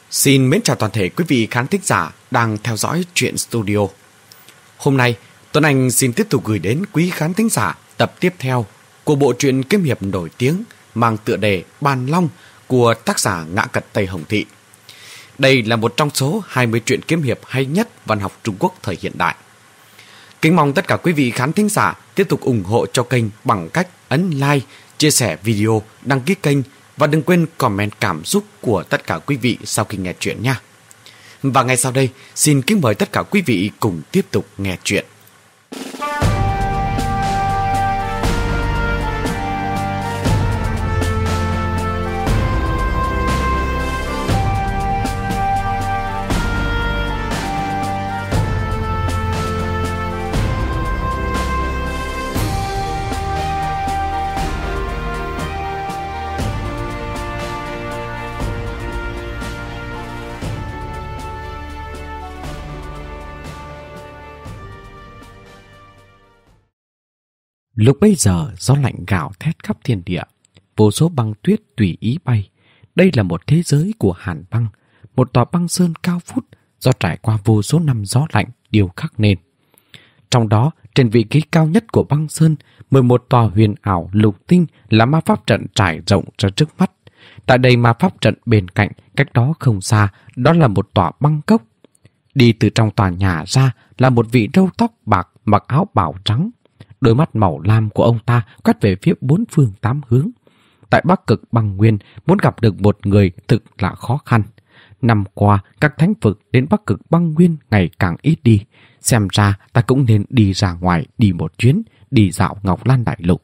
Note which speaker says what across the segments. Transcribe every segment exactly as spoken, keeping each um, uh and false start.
Speaker 1: Xin mến chào toàn thể quý vị khán thính giả đang theo dõi Truyện Studio. Hôm nay, Tuấn Anh xin tiếp tục gửi đến quý khán thính giả tập tiếp theo của bộ truyện kiếm hiệp nổi tiếng mang tựa đề Bàn Long của tác giả Ngã Cật Tây Hồng Thị. Đây là một trong số hai mươi truyện kiếm hiệp hay nhất văn học Trung Quốc thời hiện đại. Kính mong tất cả quý vị khán thính giả tiếp tục ủng hộ cho kênh bằng cách ấn like, chia sẻ video, đăng ký kênh và đừng quên comment cảm xúc của tất cả quý vị sau khi nghe chuyện nha. Và ngay sau đây, xin kính mời tất cả quý vị cùng tiếp tục nghe chuyện.
Speaker 2: Lúc bấy giờ gió lạnh gào thét khắp thiên địa, vô số băng tuyết tùy ý bay. Đây là một thế giới của hàn băng, một tòa băng sơn cao vút do trải qua vô số năm gió lạnh điêu khắc nên. Trong đó, trên vị trí cao nhất của băng sơn, mười một tòa huyền ảo lục tinh là ma pháp trận trải rộng ra trước mắt. Tại đây ma pháp trận bên cạnh, cách đó không xa, đó là một tòa băng cốc. Đi từ trong tòa nhà ra là một vị râu tóc bạc mặc áo bào trắng. Đôi mắt màu lam của ông ta quét về phía bốn phương tám hướng. Tại Bắc Cực Băng Nguyên, muốn gặp được một người thực là khó khăn. Năm qua, các thánh vực đến Bắc Cực Băng Nguyên ngày càng ít đi. Xem ra ta cũng nên đi ra ngoài đi một chuyến, đi dạo Ngọc Lan Đại Lục.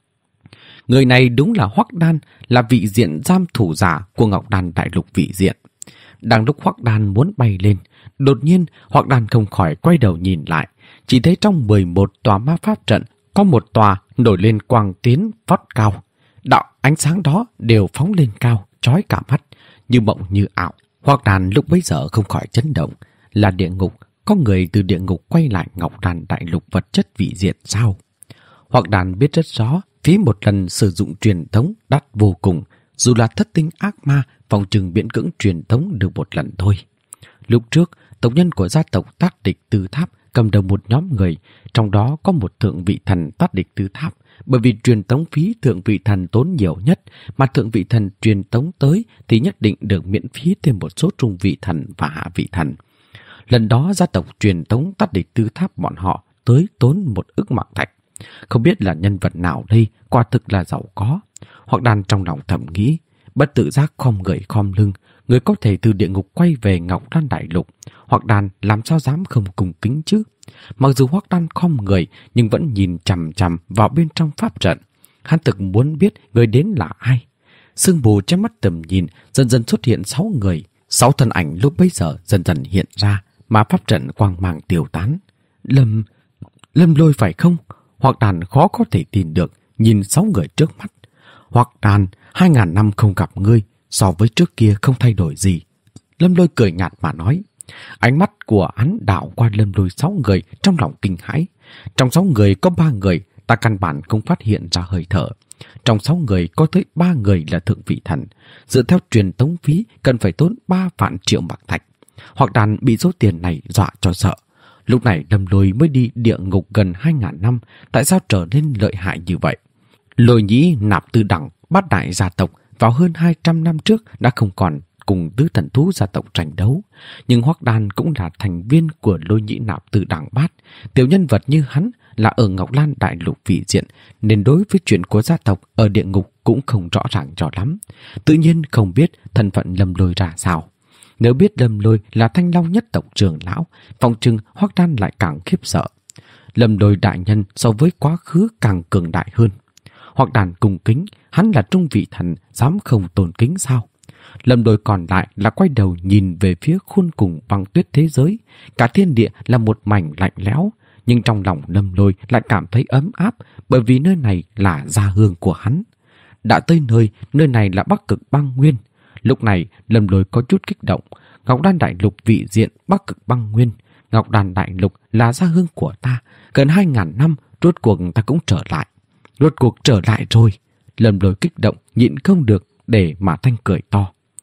Speaker 2: Người này đúng là Hoắc Đan, là vị diện giam thủ giả của Ngọc Đan Đại Lục vị diện. Đang lúc Hoắc Đan muốn bay lên, đột nhiên Hoắc Đan không khỏi quay đầu nhìn lại. Chỉ thấy trong mười một tòa ma pháp trận có một tòa nổi lên quang tiến vót cao. Đạo ánh sáng đó đều phóng lên cao, chói cả mắt, như mộng như ảo. Hoắc Đan lúc bấy giờ không khỏi chấn động. Là địa ngục, có người từ địa ngục quay lại Ngọc Đan Đại Lục vật chất vị diện sao? Hoắc Đan biết rất rõ, phí một lần sử dụng truyền thống đắt vô cùng. Dù là thất tinh ác ma, phòng trừng miễn cưỡng truyền thống được một lần thôi. Lúc trước, tộc nhân của gia tộc Tát Địch Tư Tháp cầm đầu một nhóm người, trong đó có một thượng vị thần Tát Địch Tư Tháp, bởi vì truyền tống phí thượng vị thần tốn nhiều nhất, mà thượng vị thần truyền tống tới thì nhất định được miễn phí thêm một số trung vị thần và hạ vị thần. Lần đó gia tộc truyền tống Tát Địch Tư Tháp bọn họ tới tốn một ức mạc thạch. Không biết là nhân vật nào đây, quả thực là giàu có. Hoắc Đan trong lòng thầm nghĩ, bất tự giác khom người khom lưng, người có thể từ địa ngục quay về Ngọc Đan Đại Lục, Hoắc Đan làm sao dám không cùng kính chứ? Mặc dù Hoắc Đan khom người nhưng vẫn nhìn chằm chằm vào bên trong pháp trận. Hắn thực muốn biết người đến là ai. Sương mù che mắt tầm nhìn, dần dần xuất hiện sáu người. Sáu thân ảnh lúc bấy giờ dần dần hiện ra, mà pháp trận quang mang tiêu tán. Lâm... Lâm Lôi phải không? Hoắc Đan khó có thể tin được, nhìn sáu người trước mắt. Hoắc Đan, hai ngàn năm không gặp ngươi, so với trước kia không thay đổi gì. Lâm Lôi cười nhạt mà nói. Ánh mắt của hắn đảo qua Lâm Lôi sáu người trong lòng kinh hãi. Trong sáu người có ba người ta căn bản không phát hiện ra hơi thở. Trong sáu người có tới ba người là thượng vị thần. Dựa theo truyền tống phí cần phải tốn ba vạn triệu bạc thạch. Hoắc Đan bị số tiền này dọa cho sợ. Lúc này Lâm Lôi mới đi địa ngục gần hai ngàn năm, tại sao trở nên lợi hại như vậy? Lôi Nhĩ Nạp Tư Đẳng, bát đại gia tộc, vào hơn hai trăm năm trước đã không còn cùng tứ thần thú gia tộc tranh đấu. Nhưng Hoắc Đan cũng là thành viên của Lôi Nhĩ Nạp Tư Đẳng bát. Tiểu nhân vật như hắn là ở Ngọc Lan Đại Lục vị diện, nên đối với chuyện của gia tộc ở địa ngục cũng không rõ ràng cho lắm. Tự nhiên không biết thân phận Lâm Lôi ra sao. Nếu biết Lâm Lôi là Thanh Long nhất tộc trưởng lão, phòng trừng Hoắc Đan lại càng khiếp sợ. Lâm Lôi đại nhân so với quá khứ càng cường đại hơn. Hoắc Đan cung kính, hắn là trung vị thần, dám không tôn kính sao? Lâm Lôi còn lại là quay đầu nhìn về phía khuôn cùng băng tuyết thế giới. Cả thiên địa là một mảnh lạnh lẽo, nhưng trong lòng Lâm Lôi lại cảm thấy ấm áp, bởi vì nơi này là gia hương của hắn. Đã tới nơi, nơi này là Bắc Cực Băng Nguyên. Lúc này Lâm Lôi có chút kích động. Ngọc Đan Đại Lục vị diện Bắc Cực Băng Nguyên, Ngọc Đan Đại Lục là gia hương của ta. Gần hai ngàn năm, rốt cuộc ta cũng trở lại. Rốt cuộc trở lại rồi. Lâm Lôi kích động nhịn không được để mà thanh cười to.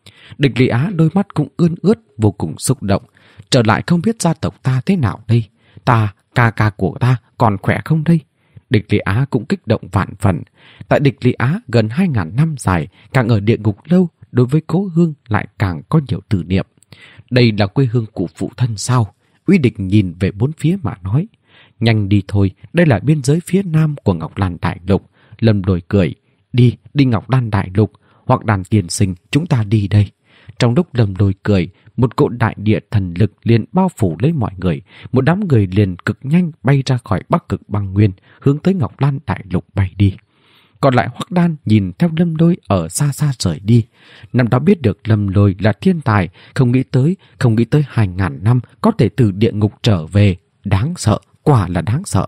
Speaker 2: Địch Lý Á đôi mắt cũng ươn ướt, vô cùng xúc động. Trở lại không biết gia tộc ta thế nào đây? Ta, ca ca của ta còn khỏe không đây? Địch Lý Á cũng kích động vạn phần. Tại Địch Lý Á gần hai ngàn năm dài, càng ở địa ngục lâu, đối với cố hương lại càng có nhiều tưởng niệm. Đây là quê hương của phụ thân sao? Uy Địch nhìn về bốn phía mà nói. Nhanh đi thôi, đây là biên giới phía nam của Ngọc Lan Đại Lục. Lâm Lôi cười. Đi, đi Ngọc Lan Đại Lục, hoặc Đàn tiên sinh, chúng ta đi đây. Trong lúc Lâm Lôi cười, một cỗ đại địa thần lực liền bao phủ lấy mọi người. Một đám người liền cực nhanh bay ra khỏi Bắc Cực băng nguyên, hướng tới Ngọc Lan Đại Lục bay đi. Còn lại Hoắc Đan nhìn theo Lâm Lôi ở xa xa rời đi. Năm đó biết được Lâm Lôi là thiên tài, không nghĩ tới, không nghĩ tới hai ngàn năm có thể từ địa ngục trở về. Đáng sợ, quả là đáng sợ.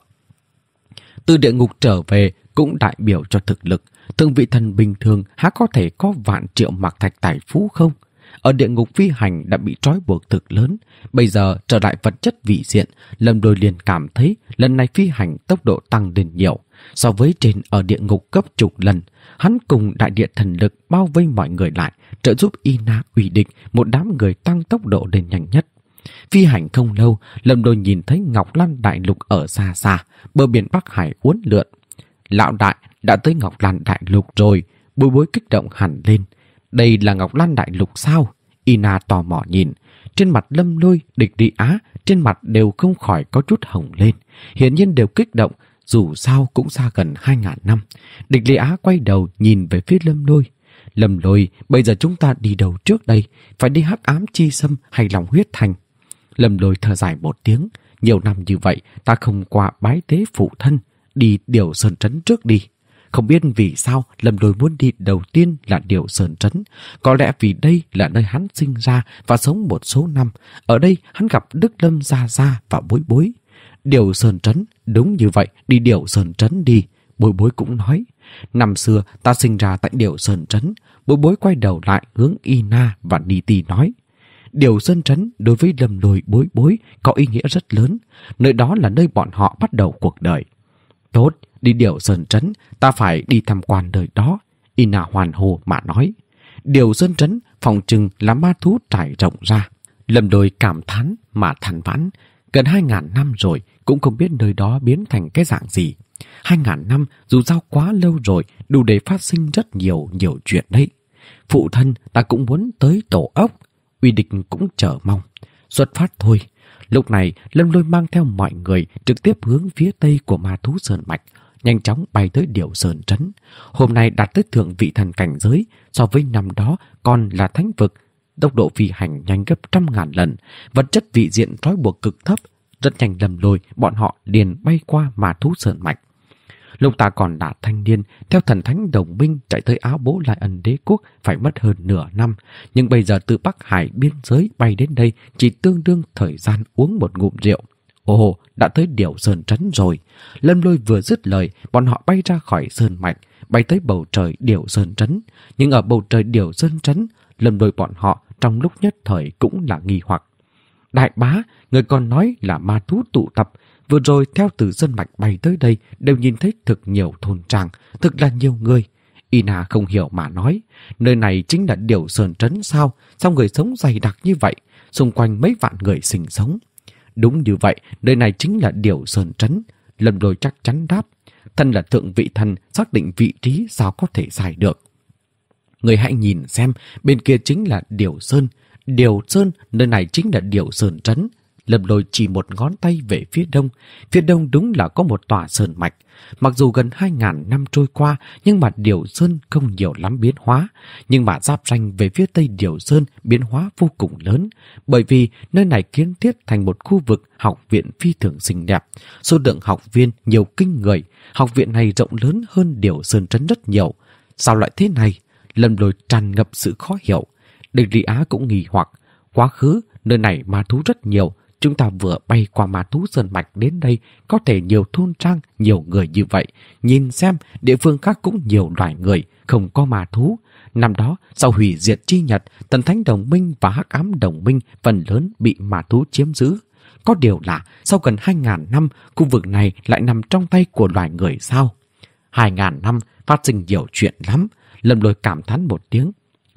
Speaker 2: Từ địa ngục trở về cũng đại biểu cho thực lực. Thượng vị thần bình thường há có thể có vạn triệu mặc thạch tài phú không? Ở địa ngục phi hành đã bị trói buộc thực lớn. Bây giờ trở lại vật chất vị diện, Lâm Lôi liền cảm thấy lần này phi hành tốc độ tăng lên nhiều. So với trên ở địa ngục cấp chục lần, hắn cùng đại địa thần lực bao vây mọi người lại, trợ giúp Ina Uy Địch một đám người tăng tốc độ lên nhanh nhất. Phi hành không lâu, Lâm Lôi nhìn thấy Ngọc Lan Đại Lục ở xa xa, bờ biển Bắc Hải uốn lượn. Lão đại đã tới Ngọc Lan Đại Lục rồi, Bối Bối kích động hẳn lên. Đây là Ngọc Lan Đại Lục sao? Ina tò mò nhìn. Trên mặt Lâm Lôi, Địch Lý Á, trên mặt đều không khỏi có chút hồng lên. Hiển nhiên đều kích động, dù sao cũng xa gần hai ngàn năm. Địch Lý Á quay đầu nhìn về phía Lâm Lôi. Lâm Lôi, bây giờ chúng ta đi đâu trước đây? Phải đi Hắc Ám Chi Sâm hay Long Huyết Thành? Lâm Lôi thở dài một tiếng. Nhiều năm như vậy, ta không qua bái tế phụ thân. Đi Điều Sơn Trấn trước đi. Không biết vì sao Lâm Lôi muốn đi đầu tiên là Điều Sơn Trấn. Có lẽ vì đây là nơi hắn sinh ra và sống một số năm. Ở đây hắn gặp Đức Lâm Gia Gia và Bối Bối. Điều Sơn Trấn, đúng như vậy, đi Điều Sơn Trấn đi. Bối Bối cũng nói. Năm xưa ta sinh ra tại Điều Sơn Trấn. Bối Bối quay đầu lại hướng Ina và Niti nói. Điều Sơn Trấn đối với Lâm Lôi Bối Bối có ý nghĩa rất lớn. Nơi đó là nơi bọn họ bắt đầu cuộc đời. Tốt, đi Điều Sơn Trấn, ta phải đi tham quan nơi đó. Ina hoàn hồ mà nói. Điều Sơn Trấn phòng trừng là ma thú trải rộng ra. Lâm Lôi cảm thán mà than vãn. Gần hai ngàn năm rồi cũng không biết nơi đó biến thành cái dạng gì. Hai ngàn năm dù sao quá lâu rồi, đủ để phát sinh rất nhiều nhiều chuyện đấy. Phụ thân ta cũng muốn tới tổ ốc. Uy Địch cũng chờ mong. Xuất phát thôi. Lúc này Lâm Lôi mang theo mọi người trực tiếp hướng phía tây của ma thú Sơn Mạch, nhanh chóng bay tới Điều Sơn Trấn. Hôm nay đạt tới thượng vị thần cảnh giới, so với năm đó còn là thánh vực. Tốc độ phi hành nhanh gấp trăm ngàn lần, vật chất vị diện trói buộc cực thấp. Rất nhanh Lâm Lôi bọn họ liền bay qua ma thú Sơn Mạch. Lúc ta còn là thanh niên, theo thần thánh đồng minh chạy tới Áo Bố Lai Ân Đế Quốc phải mất hơn nửa năm. Nhưng bây giờ từ Bắc Hải biên giới bay đến đây chỉ tương đương thời gian uống một ngụm rượu. Ồ, đã tới Điều Sơn Trấn rồi. Lâm Lôi vừa dứt lời, bọn họ bay ra khỏi Sơn Mạch, bay tới bầu trời Điều Sơn Trấn. Nhưng ở bầu trời Điều Sơn Trấn, Lâm Lôi bọn họ trong lúc nhất thời cũng là nghi hoặc. Đại bá, người còn nói là ma thú tụ tập. Vừa rồi theo từ Sơn Mạch bay tới đây đều nhìn thấy thực nhiều thôn trang, thực là nhiều người. Ina không hiểu mà nói, nơi này chính là Điều Sơn Trấn sao? Sao người sống dày đặc như vậy? Xung quanh mấy vạn người sinh sống. Đúng như vậy, nơi này chính là Điều Sơn Trấn. Lâm Lôi chắc chắn đáp. Thân là thượng vị thần, xác định vị trí sao có thể sai được. Người hãy nhìn xem, bên kia chính là Điều Sơn. Điều Sơn, nơi này chính là Điều Sơn Trấn. Lâm Lôi chỉ một ngón tay về phía đông. Phía đông đúng là có một tòa sơn mạch. Mặc dù gần hai ngàn năm trôi qua, nhưng mà Điều Sơn không nhiều lắm biến hóa. Nhưng mà giáp ranh về phía tây Điều Sơn biến hóa vô cùng lớn. Bởi vì nơi này kiến thiết thành một khu vực học viện phi thường xinh đẹp. Số lượng học viên nhiều kinh người. Học viện này rộng lớn hơn Điều Sơn Trấn rất nhiều. Sao lại thế này? Lâm Lôi tràn ngập sự khó hiểu. Địch Lý Á cũng nghi hoặc. Quá khứ, nơi này ma thú rất nhiều. Chúng ta vừa bay qua ma thú Sơn Mạch đến đây, có thể nhiều thôn trang, nhiều người như vậy. Nhìn xem, địa phương khác cũng nhiều loài người, không có ma thú. Năm đó, sau hủy diệt chi nhật, Thần Thánh Đồng Minh và Hắc Ám Đồng Minh phần lớn bị ma thú chiếm giữ. Có điều là, sau gần hai ngàn năm, khu vực này lại nằm trong tay của loài người sao? Hai ngàn năm, phát sinh nhiều chuyện lắm. Lâm Lôi cảm thán một tiếng. Đi,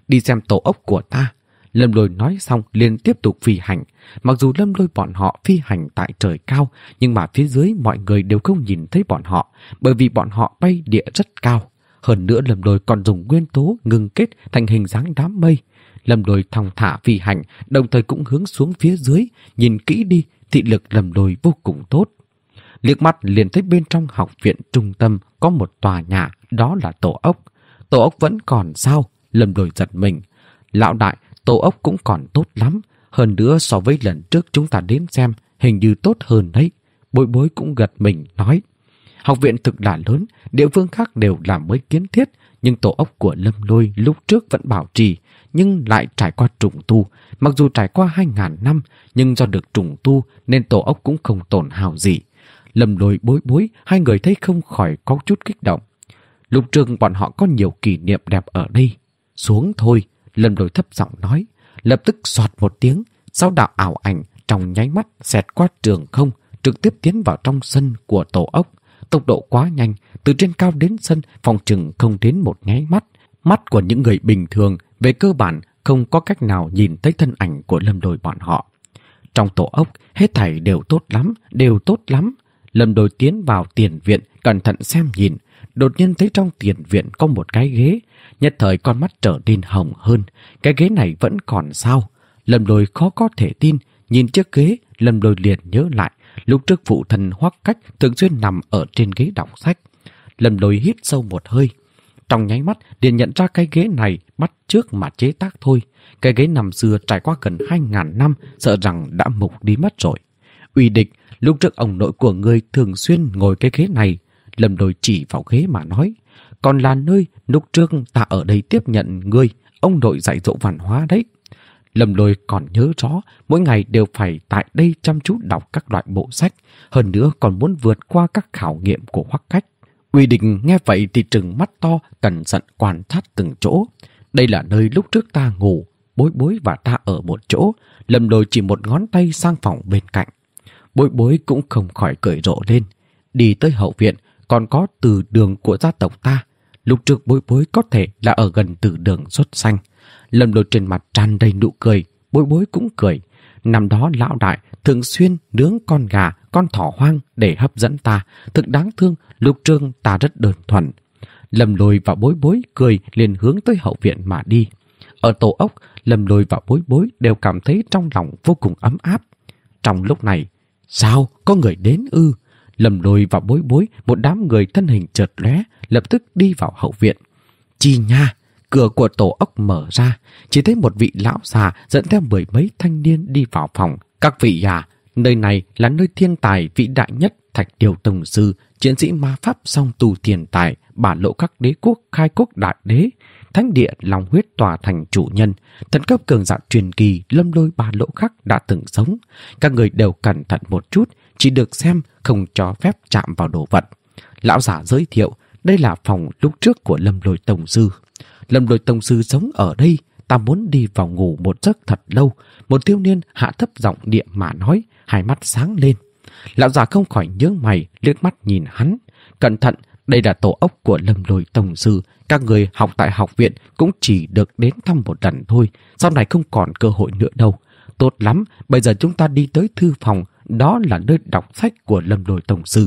Speaker 2: đi xem tổ ốc của ta. Lâm Lôi nói xong liền tiếp tục phi hành. Mặc dù Lâm Lôi bọn họ phi hành tại trời cao, nhưng mà phía dưới mọi người đều không nhìn thấy bọn họ, bởi vì bọn họ bay địa rất cao. Hơn nữa Lâm Lôi còn dùng nguyên tố ngưng kết thành hình dáng đám mây. Lâm Lôi thong thả phi hành, đồng thời cũng hướng xuống phía dưới, nhìn kỹ đi, thị lực Lâm Lôi vô cùng tốt. Liếc mắt liền thấy bên trong học viện trung tâm có một tòa nhà, đó là tổ ốc. Tổ ốc vẫn còn sao? Lâm Lôi giật mình. Lão đại, tổ ốc cũng còn tốt lắm. Hơn nữa so với lần trước chúng ta đến xem, hình như tốt hơn đấy. Bối Bối cũng gật mình nói. Học viện thực là lớn, địa phương khác đều làm mới kiến thiết, nhưng tổ ốc của Lâm Lôi lúc trước vẫn bảo trì, nhưng lại trải qua trùng tu. Mặc dù trải qua hai ngàn năm, nhưng do được trùng tu nên tổ ốc cũng không tổn hao gì. Lâm Lôi, Bối Bối, hai người thấy không khỏi có chút kích động. Lúc trước bọn họ có nhiều kỷ niệm đẹp ở đây. Xuống thôi, Lâm Lôi thấp giọng nói. Lập tức xoạt một tiếng, sáu đạo ảo ảnh trong nháy mắt xẹt qua trường không, trực tiếp tiến vào trong sân của tổ ốc. Tốc độ quá nhanh, từ trên cao đến sân phòng chừng không đến một nháy mắt. Mắt của những người bình thường về cơ bản không có cách nào nhìn thấy thân ảnh của Lâm Lôi bọn họ. Trong tổ ốc, hết thảy đều tốt lắm, đều tốt lắm. Lâm Lôi tiến vào tiền viện, cẩn thận xem nhìn. Đột nhiên thấy trong tiền viện có một cái ghế. Nhất thời con mắt trở nên hồng hơn. Cái ghế này vẫn còn sao? Lâm Lôi khó có thể tin. Nhìn chiếc ghế, Lâm Lôi liền nhớ lại. Lúc trước phụ thân Hoắc Cách thường xuyên nằm ở trên ghế đọc sách. Lâm Lôi hít sâu một hơi. Trong nháy mắt liền nhận ra cái ghế này bắt chước mà chế tác thôi. Cái ghế nằm xưa trải qua gần hai ngàn năm, sợ rằng đã mục đi mất rồi. Uy Địch, lúc trước ông nội của ngươi thường xuyên ngồi cái ghế này. Lâm Lôi chỉ vào ghế mà nói. Còn là nơi lúc trước ta ở đây tiếp nhận ngươi, ông nội dạy dỗ văn hóa đấy. Lâm Lôi còn nhớ rõ, mỗi ngày đều phải tại đây chăm chú đọc các loại bộ sách, hơn nữa còn muốn vượt qua các khảo nghiệm của Hoắc Cách. Uy Địch nghe vậy thì trừng mắt to, cẩn thận quan sát từng chỗ. Đây là nơi lúc trước ta ngủ, Bối Bối và ta ở một chỗ. Lâm Lôi chỉ một ngón tay sang phòng bên cạnh. Bối Bối cũng không khỏi cười rộ lên. Đi tới hậu viện, còn có từ đường của gia tộc ta. Lúc trước Bối Bối có thể là ở gần từ đường xuất xanh. Lâm Lôi trên mặt tràn đầy nụ cười, Bối Bối cũng cười. Năm đó lão đại thường xuyên nướng con gà, con thỏ hoang để hấp dẫn ta. Thực đáng thương, lúc trước ta rất đơn thuần. Lâm Lôi và Bối Bối cười liền hướng tới hậu viện mà đi. Ở tổ ốc, Lâm Lôi và Bối Bối đều cảm thấy trong lòng vô cùng ấm áp. Trong lúc này, sao có người đến ư? Lâm Lôi và Bối Bối, một đám người thân hình chợt lóe, lập tức đi vào hậu viện. Chi nha, cửa của tổ ốc mở ra, chỉ thấy một vị lão già dẫn theo mười mấy thanh niên đi vào phòng. Các vị à, nơi này là nơi thiên tài vĩ đại nhất, Thạch Điều Tông Sư, chiến sĩ ma pháp song tu thiên tài, bả lộ các đế quốc khai quốc đại đế, thánh địa lòng huyết tòa thành chủ nhân, thần cấp cường giả truyền kỳ Lâm Lôi Bả Lộ Khắc đã từng sống. Các người đều cẩn thận một chút, chỉ được xem, không cho phép chạm vào đồ vật. Lão giả giới thiệu, đây là phòng lúc trước của Lâm Lôi Tông Sư. Lâm Lôi Tông Sư sống ở đây, ta muốn đi vào ngủ một giấc thật lâu. Một thiếu niên hạ thấp giọng địa mà nói, hai mắt sáng lên. Lão già không khỏi nhướng mày, liếc mắt nhìn hắn. Cẩn thận, đây là tổ ốc của Lâm Lôi Tông Sư. Các người học tại học viện cũng chỉ được đến thăm một lần thôi, sau này không còn cơ hội nữa đâu. Tốt lắm, bây giờ chúng ta đi tới thư phòng, đó là nơi đọc sách của Lâm Lôi Tông Sư.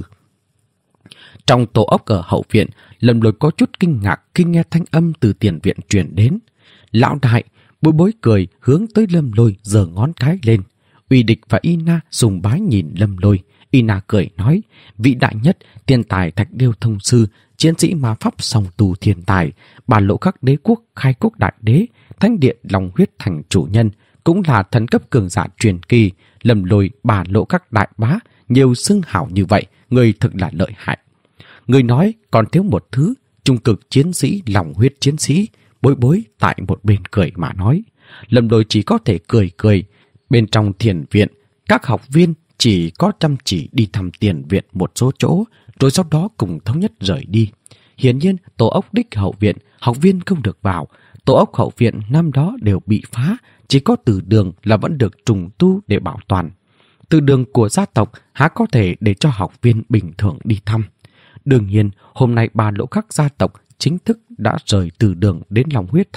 Speaker 2: Trong tổ ốc ở hậu viện, Lâm Lôi có chút kinh ngạc khi nghe thanh âm từ tiền viện truyền đến. Lão đại, Bối Bối cười hướng tới Lâm Lôi giơ ngón cái lên. Uy Địch và Ina sùng bái nhìn Lâm Lôi. Ina cười nói, vị đại nhất, thiên tài Thạch Điêu Thông Sư, chiến sĩ ma pháp song tu thiên tài, Bả Lộ Khắc đế quốc khai quốc đại đế, thánh địa lòng huyết thành chủ nhân, cũng là thần cấp cường giả truyền kỳ. Lâm Lôi Bả Lộ Khắc đại bá, nhiều xưng hảo như vậy, người thực là lợi hại. Người nói còn thiếu một thứ, trung cực chiến sĩ lòng huyết chiến sĩ. Bối Bối tại một bên cười mà nói. Lâm Lôi chỉ có thể cười cười. Bên trong thiền viện, các học viên chỉ có chăm chỉ đi thăm tiền viện một số chỗ, rồi sau đó cùng thống nhất rời đi. Hiển nhiên, tổ ốc đích hậu viện, học viên không được vào. Tổ ốc hậu viện năm đó đều bị phá, chỉ có từ đường là vẫn được trùng tu để bảo toàn. Từ đường của gia tộc há có thể để cho học viên bình thường đi thăm. Đương nhiên, hôm nay Bả Lộ Khắc gia tộc chính thức đã rời từ đường đến lòng huyết thành.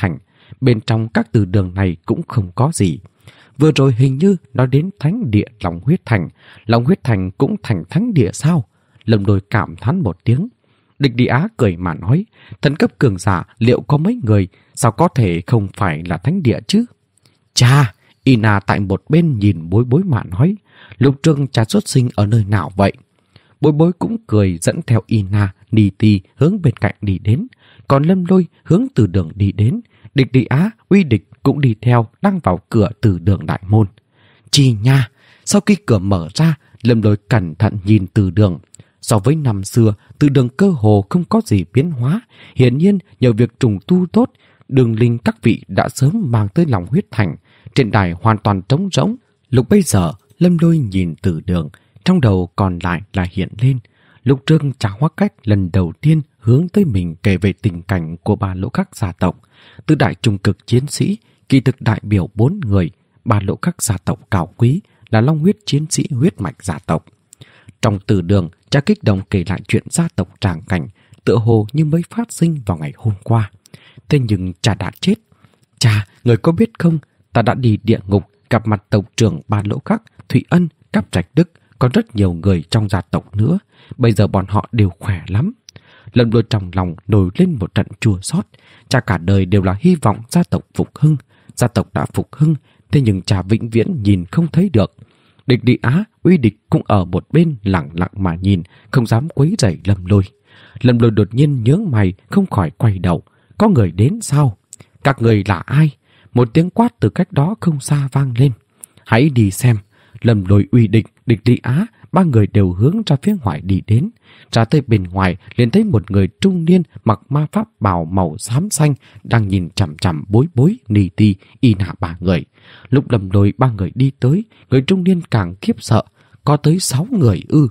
Speaker 2: bên trong các từ đường này cũng không có gì. Vừa rồi hình như nói đến thánh địa Long Huyết Thành, Long Huyết Thành cũng thành thánh địa sao? Lâm Lôi cảm thán một tiếng. Địch Đi Á cười mà nói, thần cấp cường giả liệu có mấy người, sao có thể không phải là thánh địa chứ? Cha, Ina tại một bên nhìn Bối Bối mà nói, Lục Trương cha xuất sinh ở nơi nào vậy? Bối Bối cũng cười dẫn theo Ina, Ni Ti hướng bên cạnh đi đến, còn Lâm Lôi hướng từ đường đi đến. Địch Đi Á, Uy Địch cũng đi theo, đang vào cửa từ đường đại môn. Chi nha, sau khi cửa mở ra, Lâm Lôi cẩn thận nhìn từ đường. So với năm xưa, từ đường cơ hồ không có gì biến hóa. Hiển nhiên nhờ việc trùng tu tốt, đường linh các vị đã sớm mang tới Long Huyết Thành. Trên đài hoàn toàn trống rỗng. Lúc bây giờ, Lâm Lôi nhìn từ đường, trong đầu còn lại là hiện lên. Lục Trương trả hóa cách lần đầu tiên hướng tới mình kể về tình cảnh của ba lỗ khắc gia tộc. Từ đại trung cực chiến sĩ, kỳ thực đại biểu bốn người, ba lỗ khắc gia tộc cao quý là long huyết chiến sĩ huyết mạch gia tộc. Trong từ đường, cha kích động kể lại chuyện gia tộc tràng cảnh, tựa hồ như mới phát sinh vào ngày hôm qua. Thế nhưng cha đã chết. Cha, người có biết không, ta đã đi địa ngục gặp mặt tộc trưởng ba lỗ khắc, Thủy Ân, Cáp Trạch Đức, còn rất nhiều người trong gia tộc nữa. Bây giờ bọn họ đều khỏe lắm. Lâm Lôi trong lòng nổi lên một trận chua xót. Cha cả đời đều là hy vọng gia tộc phục hưng. Gia tộc đã phục hưng, thế nhưng cha vĩnh viễn nhìn không thấy được. Địch Đi Á, Uy Địch cũng ở một bên lặng lặng mà nhìn, không dám quấy rầy Lâm Lôi. Lâm Lôi đột nhiên nhướng mày, không khỏi quay đầu. Có người đến sao? Các người là ai? Một tiếng quát từ cách đó không xa vang lên. Hãy đi xem. Lâm Lôi, Uy Địch, Địch Đi Á, ba người đều hướng ra phía ngoài đi đến. Ra tới bên ngoài liền thấy một người trung niên mặc ma pháp bào màu xám xanh đang nhìn chằm chằm Bối Bối, Ni Ti, Ina ba người. Lúc Lâm Lôi ba người đi tới, người trung niên càng khiếp sợ. Có tới sáu người ư?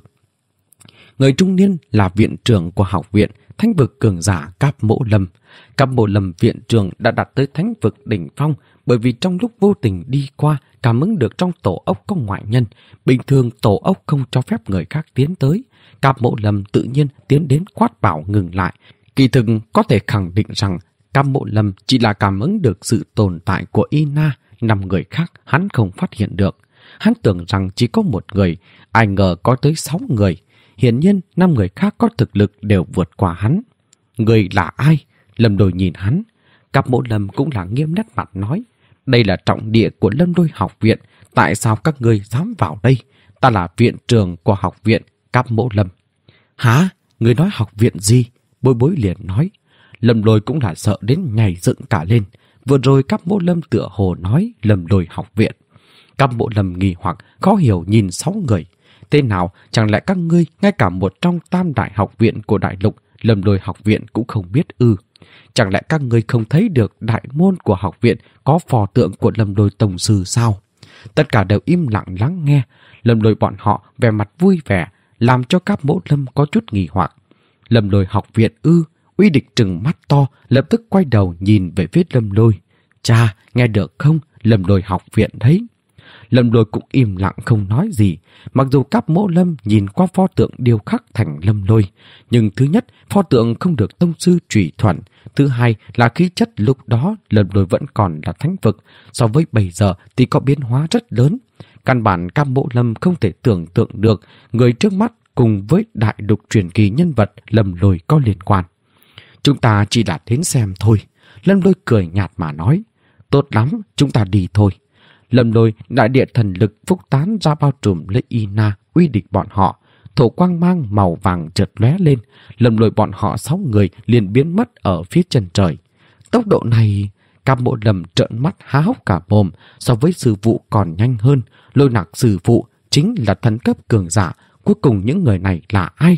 Speaker 2: Người trung niên là viện trưởng của học viện Thánh vực cường giả Cáp Mộ Lâm. Cáp Mộ Lâm viện trưởng đã đạt tới thánh vực đỉnh phong, bởi vì trong lúc vô tình đi qua cảm ứng được trong tổ ốc có ngoại nhân. Bình thường tổ ốc không cho phép người khác tiến tới. Cáp Mộ Lâm tự nhiên tiến đến quát bảo ngừng lại. Kỳ thực có thể khẳng định rằng Cáp Mộ Lâm chỉ là cảm ứng được sự tồn tại của Ina, năm người khác hắn không phát hiện được. Hắn tưởng rằng chỉ có một người, ai ngờ có tới sáu người. Hiển nhiên năm người khác có thực lực đều vượt qua hắn. Người là ai? Lâm Lôi nhìn hắn. Cáp Mộ Lâm cũng là nghiêm nét mặt nói, đây là trọng địa của Lâm Lôi học viện, tại sao các ngươi dám vào đây? Ta là viện trưởng của học viện Cáp Mộ Lâm. Hả? Người nói học viện gì? Bối Bối liền nói. Lâm Lôi cũng là sợ đến nhảy dựng cả lên. Vừa rồi Cáp Mộ Lâm tựa hồ nói Lâm Lôi học viện. Cáp Mộ Lâm nghi hoặc khó hiểu nhìn sáu người. Thế nào chẳng lẽ các ngươi ngay cả một trong tam đại học viện của đại lục Lâm Lôi học viện cũng không biết ư? Chẳng lẽ các ngươi không thấy được đại môn của học viện có pho tượng của Lâm Lôi tổng sư sao? Tất cả đều im lặng lắng nghe. Lâm Lôi bọn họ vẻ mặt vui vẻ, làm cho Cáp Mộ Lâm có chút nghi hoặc. Lâm Lôi học viện ư? Uy Địch trừng mắt to, lập tức quay đầu nhìn về phía Lâm Lôi. Cha, nghe được không? Lâm Lôi học viện đấy. Lâm Lôi cũng im lặng không nói gì. Mặc dù Cáp Mộ Lâm nhìn qua pho tượng điêu khắc thành Lâm Lôi, nhưng thứ nhất, pho tượng không được tông sư trùy thuận. Thứ hai là khí chất lúc đó Lâm Lôi vẫn còn là thánh vực, so với bây giờ thì có biến hóa rất lớn. Căn bản Cáp Mộ Lâm không thể tưởng tượng được người trước mắt cùng với đại lục truyền kỳ nhân vật Lâm Lôi có liên quan. Chúng ta chỉ là đến xem thôi. Lâm Lôi cười nhạt mà nói. Tốt lắm, chúng ta đi thôi. Lâm Lôi đại địa thần lực phúc tán ra bao trùm lấy Ina, Uy Địch bọn họ. Thổ quang mang màu vàng chợt lóe lên. Lâm Lôi bọn họ sáu người liền biến mất ở phía chân trời. Tốc độ này, Cáp Mộ Lâm trợn mắt há hốc cả mồm. So với sư phụ còn nhanh hơn. Lôi Nặc sư phụ chính là thần cấp cường giả. Cuối cùng những người này là ai?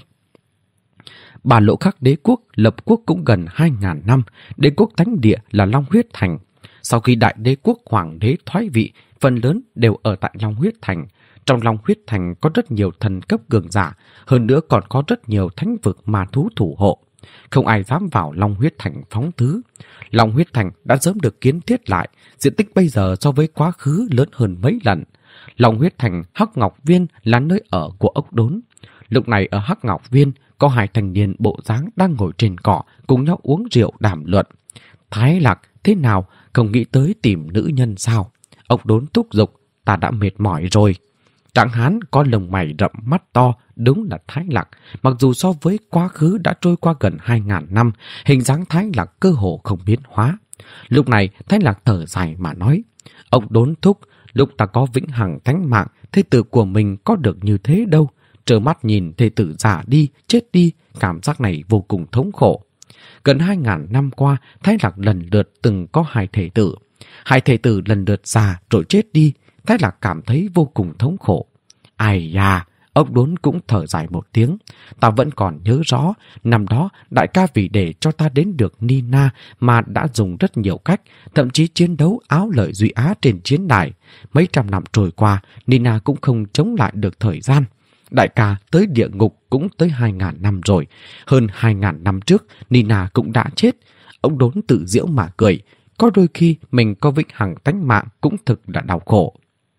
Speaker 2: Bà Lỗ Khắc đế quốc lập quốc cũng gần hai ngàn năm. Đế quốc thánh địa là Long Huyết Thành. Sau khi đại đế quốc hoàng đế thoái vị, phần lớn đều ở tại Long Huyết Thành. Trong Long Huyết Thành có rất nhiều thần cấp cường giả, hơn nữa còn có rất nhiều thánh vực ma thú thủ hộ. Không ai dám vào Long Huyết Thành phóng tứ. Long Huyết Thành đã sớm được kiến thiết lại, diện tích bây giờ so với quá khứ lớn hơn mấy lần. Long Huyết Thành Hắc Ngọc Viên là nơi ở của ốc đốn. Lúc này ở Hắc Ngọc Viên có hai thanh niên bộ dáng đang ngồi trên cỏ cùng nhau uống rượu đàm luận. Thái Lạc, thế nào? không nghĩ tới tìm nữ nhân sao? Ông Đốn thúc giục, ta đã mệt mỏi rồi. Tráng hán có lông mày rậm mắt to, đúng là Thái Lạc. Mặc dù so với quá khứ đã trôi qua gần hai ngàn năm, hình dáng Thái Lạc cơ hồ không biến hóa. Lúc này Thái Lạc thở dài mà nói, ông Đốn thúc, lúc ta có vĩnh hằng tánh mạng, thê tử của mình có được như thế đâu. Trơ mắt nhìn thê tử già đi, chết đi, cảm giác này vô cùng thống khổ. Gần hai ngàn năm qua, Thái Lạc lần lượt từng có hai thê tử. Hai thê tử lần lượt già rồi chết đi, Thái Lạc cảm thấy vô cùng thống khổ. Ai da, ông Đốn cũng thở dài một tiếng. Ta vẫn còn nhớ rõ, năm đó đại ca vì để cho ta đến được Nina mà đã dùng rất nhiều cách, thậm chí chiến đấu áo lợi Duy Á trên chiến đài. Mấy trăm năm trôi qua, Nina cũng không chống lại được thời gian. Đại ca tới địa ngục cũng tới hai ngàn năm rồi. Hơn hai ngàn năm trước, Nina cũng đã chết. Ông Đốn tự giễu mà cười. Có đôi khi mình có vĩnh hằng tánh mạng cũng thực là đau khổ.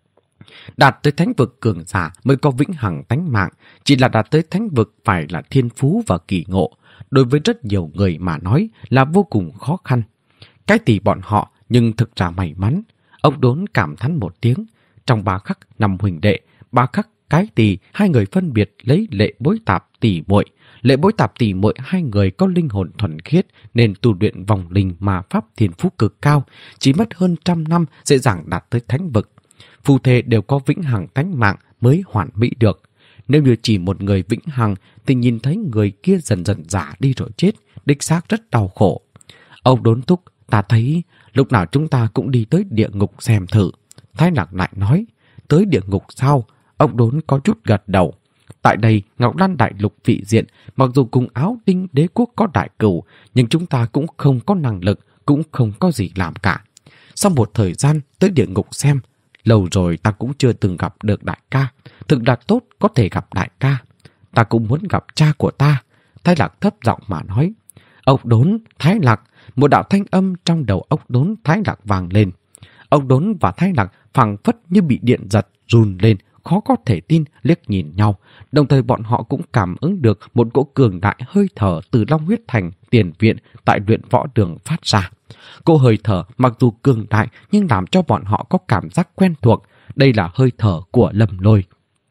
Speaker 2: Đạt tới thánh vực cường giả mới có vĩnh hằng tánh mạng. Chỉ là đạt tới thánh vực phải là thiên phú và kỳ ngộ. Đối với rất nhiều người mà nói là vô cùng khó khăn. Cái tỷ bọn họ nhưng thực ra may mắn. Ông Đốn cảm thán một tiếng. Trong ba khắc năm huỳnh đệ, ba khắc cái tỳ, hai người phân biệt lấy Lệ Bối Tạp tỷ muội. Lệ Bối Tạp tỷ muội hai người có linh hồn thuần khiết nên tu luyện vòng linh mà pháp thiên phú cực cao, chỉ mất hơn trăm năm dễ dàng đạt tới thánh vực. Phu thê đều có vĩnh hằng tánh mạng mới hoàn mỹ được. Nếu như chỉ một người vĩnh hằng thì nhìn thấy người kia dần dần già đi rồi chết, đích xác rất đau khổ. Ông Đốn thúc, ta thấy lúc nào chúng ta cũng đi tới địa ngục xem thử. Thái Lạc lại nói, tới địa ngục sao? Ông Đốn có chút gật đầu. Tại đây, Ngọc Lan Đại Lục vị diện, mặc dù cùng Áo Đinh Đế Quốc có đại cửu, nhưng chúng ta cũng không có năng lực, cũng không có gì làm cả. Sau một thời gian tới địa ngục xem, lâu rồi ta cũng chưa từng gặp được đại ca. Thực là tốt có thể gặp đại ca. Ta cũng muốn gặp cha của ta. Thái Lạc thấp giọng mà nói. Ông Đốn, Thái Lạc, một đạo thanh âm trong đầu ông Đốn, Thái Lạc vang lên. Ông Đốn và Thái Lạc phảng phất như bị điện giật, run lên, khó có thể tin liếc nhìn nhau. Đồng thời bọn họ cũng cảm ứng được một cỗ cường đại hơi thở từ Long Huyết Thành tiền viện tại luyện võ đường phát ra. Cỗ hơi thở mặc dù cường đại nhưng làm cho bọn họ có cảm giác quen thuộc. Đây là hơi thở của Lâm Lôi.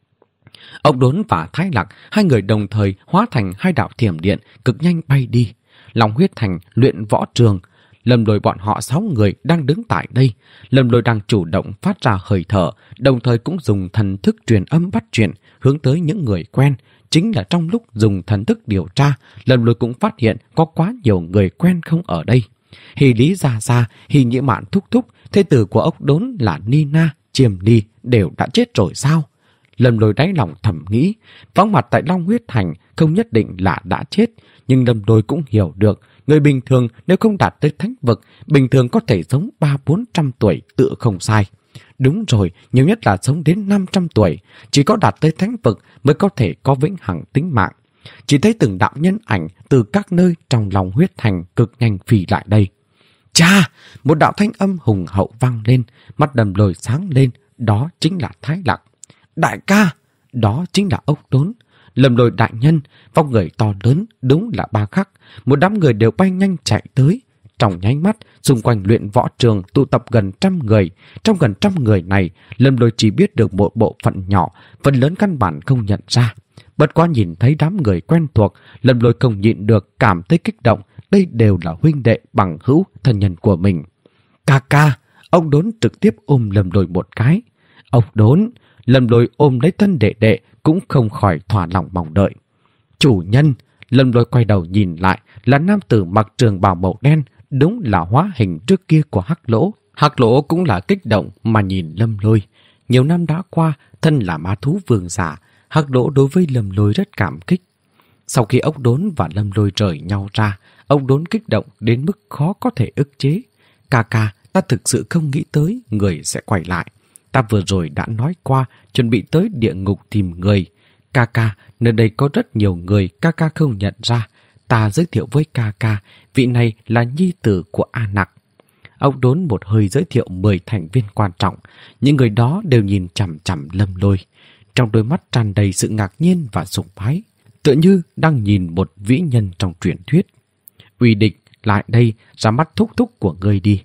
Speaker 2: Ông Đốn và Thái Lạc, hai người đồng thời hóa thành hai đạo thiểm điện cực nhanh bay đi. Long Huyết Thành luyện võ trường. Lâm Lôi bọn họ sáu người đang đứng tại đây. Lâm Lôi đang chủ động phát ra hơi thở, đồng thời cũng dùng thần thức truyền âm bắt chuyện, hướng tới những người quen. Chính là trong lúc dùng thần thức điều tra, Lâm Lôi cũng phát hiện có quá nhiều người quen không ở đây. Hỷ Lý Gia Gia, Hỷ Nhĩ Mạn thúc thúc, thê tử của ốc Đốn là Nina, Chiêm Ly đều đã chết rồi sao? Lâm Lôi đáy lòng thầm nghĩ, vắng mặt tại Long Huyết Thành không nhất định là đã chết, nhưng Lâm Lôi cũng hiểu được, người bình thường nếu không đạt tới thánh vực, bình thường có thể sống ba bốn trăm tuổi tự không sai. Đúng rồi, nhiều nhất là sống đến năm trăm tuổi, chỉ có đạt tới thánh vực mới có thể có vĩnh hằng tính mạng. Chỉ thấy từng đạo nhân ảnh từ các nơi trong Long Huyết Thành cực nhanh phì lại đây. Cha! Một đạo thanh âm hùng hậu vang lên, mắt Lâm Lôi sáng lên, đó chính là Thái Lạc. Đại ca! Đó chính là ốc Đốn. Lâm Lôi đại nhân, vóc người to lớn, đúng là ba khắc. Một đám người đều bay nhanh chạy tới. Trong nháy mắt, xung quanh luyện võ trường tụ tập gần trăm người. Trong gần trăm người này, Lâm Lôi chỉ biết được một bộ phận nhỏ, phần lớn căn bản không nhận ra. Bất quá nhìn thấy đám người quen thuộc, Lâm Lôi không nhịn được cảm thấy kích động. Đây đều là huynh đệ bằng hữu thân nhân của mình. Ca ca! Ông Đốn trực tiếp ôm Lâm Lôi một cái. Ông Đốn! Lâm Lôi ôm lấy thân đệ đệ cũng không khỏi thỏa lòng mong đợi. Chủ nhân! Lâm Lôi quay đầu nhìn lại là nam tử mặc trường bào màu đen, đúng là hóa hình trước kia của Hắc Lỗ. Hắc Lỗ cũng là kích động mà nhìn Lâm Lôi. Nhiều năm đã qua, thân là ma thú vương giả, Hắc Lỗ đối với Lâm Lôi rất cảm kích. Sau khi ốc Đốn và Lâm Lôi rời nhau ra, ông Đốn kích động đến mức khó có thể ức chế. Ca ca, ta thực sự không nghĩ tới người sẽ quay lại. Ta vừa rồi đã nói qua, chuẩn bị tới địa ngục tìm người. Ca ca, nơi đây có rất nhiều người ca ca không nhận ra. Ta giới thiệu với ca ca, vị này là nhi tử của A Nặc. Ông Đốn một hơi giới thiệu mười thành viên quan trọng. Những người đó đều nhìn chằm chằm Lâm Lôi. Trong đôi mắt tràn đầy sự ngạc nhiên và sùng bái, tựa như đang nhìn một vĩ nhân trong truyền thuyết. Uy Địch, lại đây, ra mắt thúc thúc của ngươi đi.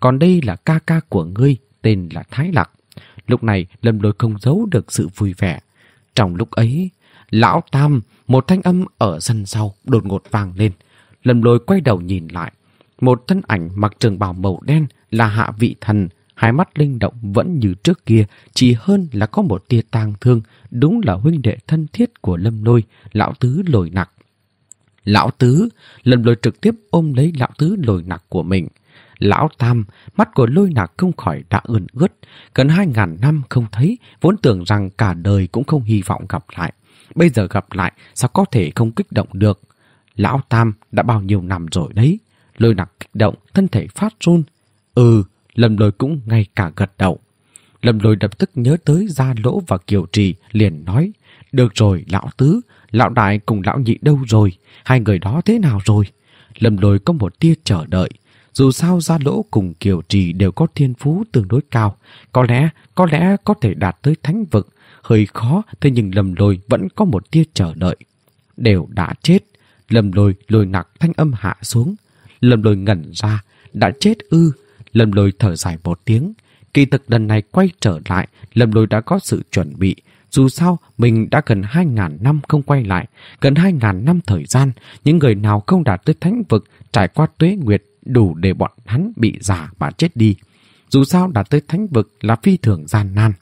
Speaker 2: còn đây là ca ca của ngươi, tên là Thái Lạc. Lúc này Lâm Lôi không giấu được sự vui vẻ. Trong lúc ấy, Lão Tam, một thanh âm ở sân sau đột ngột vang lên. Lâm Lôi quay đầu nhìn lại. Một thân ảnh mặc trường bào màu đen là Hạ Vị Thần, hai mắt linh động vẫn như trước kia, chỉ hơn là có một tia tang thương, đúng là huynh đệ thân thiết của Lâm Lôi, Lão Tứ Lôi Nặc. Lão Tứ, Lâm Lôi trực tiếp ôm lấy Lão Tứ Lôi Nặc của mình. Lão Tam, mắt của Lôi Nặc không khỏi đã ươn ướt, gần hai ngàn năm không thấy, vốn tưởng rằng cả đời cũng không hy vọng gặp lại. Bây giờ gặp lại, sao có thể không kích động được? Lão Tam đã bao nhiêu năm rồi đấy. Lôi Nặc kích động, thân thể phát run. Ừ, Lâm Lôi cũng ngay cả gật đầu. Lâm Lôi lập tức nhớ tới Gia Lỗ và Kiều Trì, liền nói: được rồi Lão Tứ, Lão Đại cùng Lão Nhị đâu rồi? Hai người đó thế nào rồi? Lâm Lôi có một tia chờ đợi. Dù sao Gia Lỗ cùng Kiều Trì đều có thiên phú tương đối cao, có lẽ có lẽ có thể đạt tới thánh vực. Hơi khó, thế nhưng Lâm Lôi vẫn có một tia chờ đợi. Đều đã chết. Lâm Lôi Lôi Nặc thanh âm hạ xuống. Lâm Lôi ngẩn ra. Đã chết ư? Lâm Lôi thở dài một tiếng. Kỳ thực lần này quay trở lại, Lâm Lôi đã có sự chuẩn bị. Dù sao, mình đã gần hai ngàn năm không quay lại, gần hai ngàn năm thời gian, những người nào không đạt tới thánh vực, trải qua tuế nguyệt, đủ để bọn hắn bị già mà chết đi. Dù sao đạt tới thánh vực là phi thường gian nan.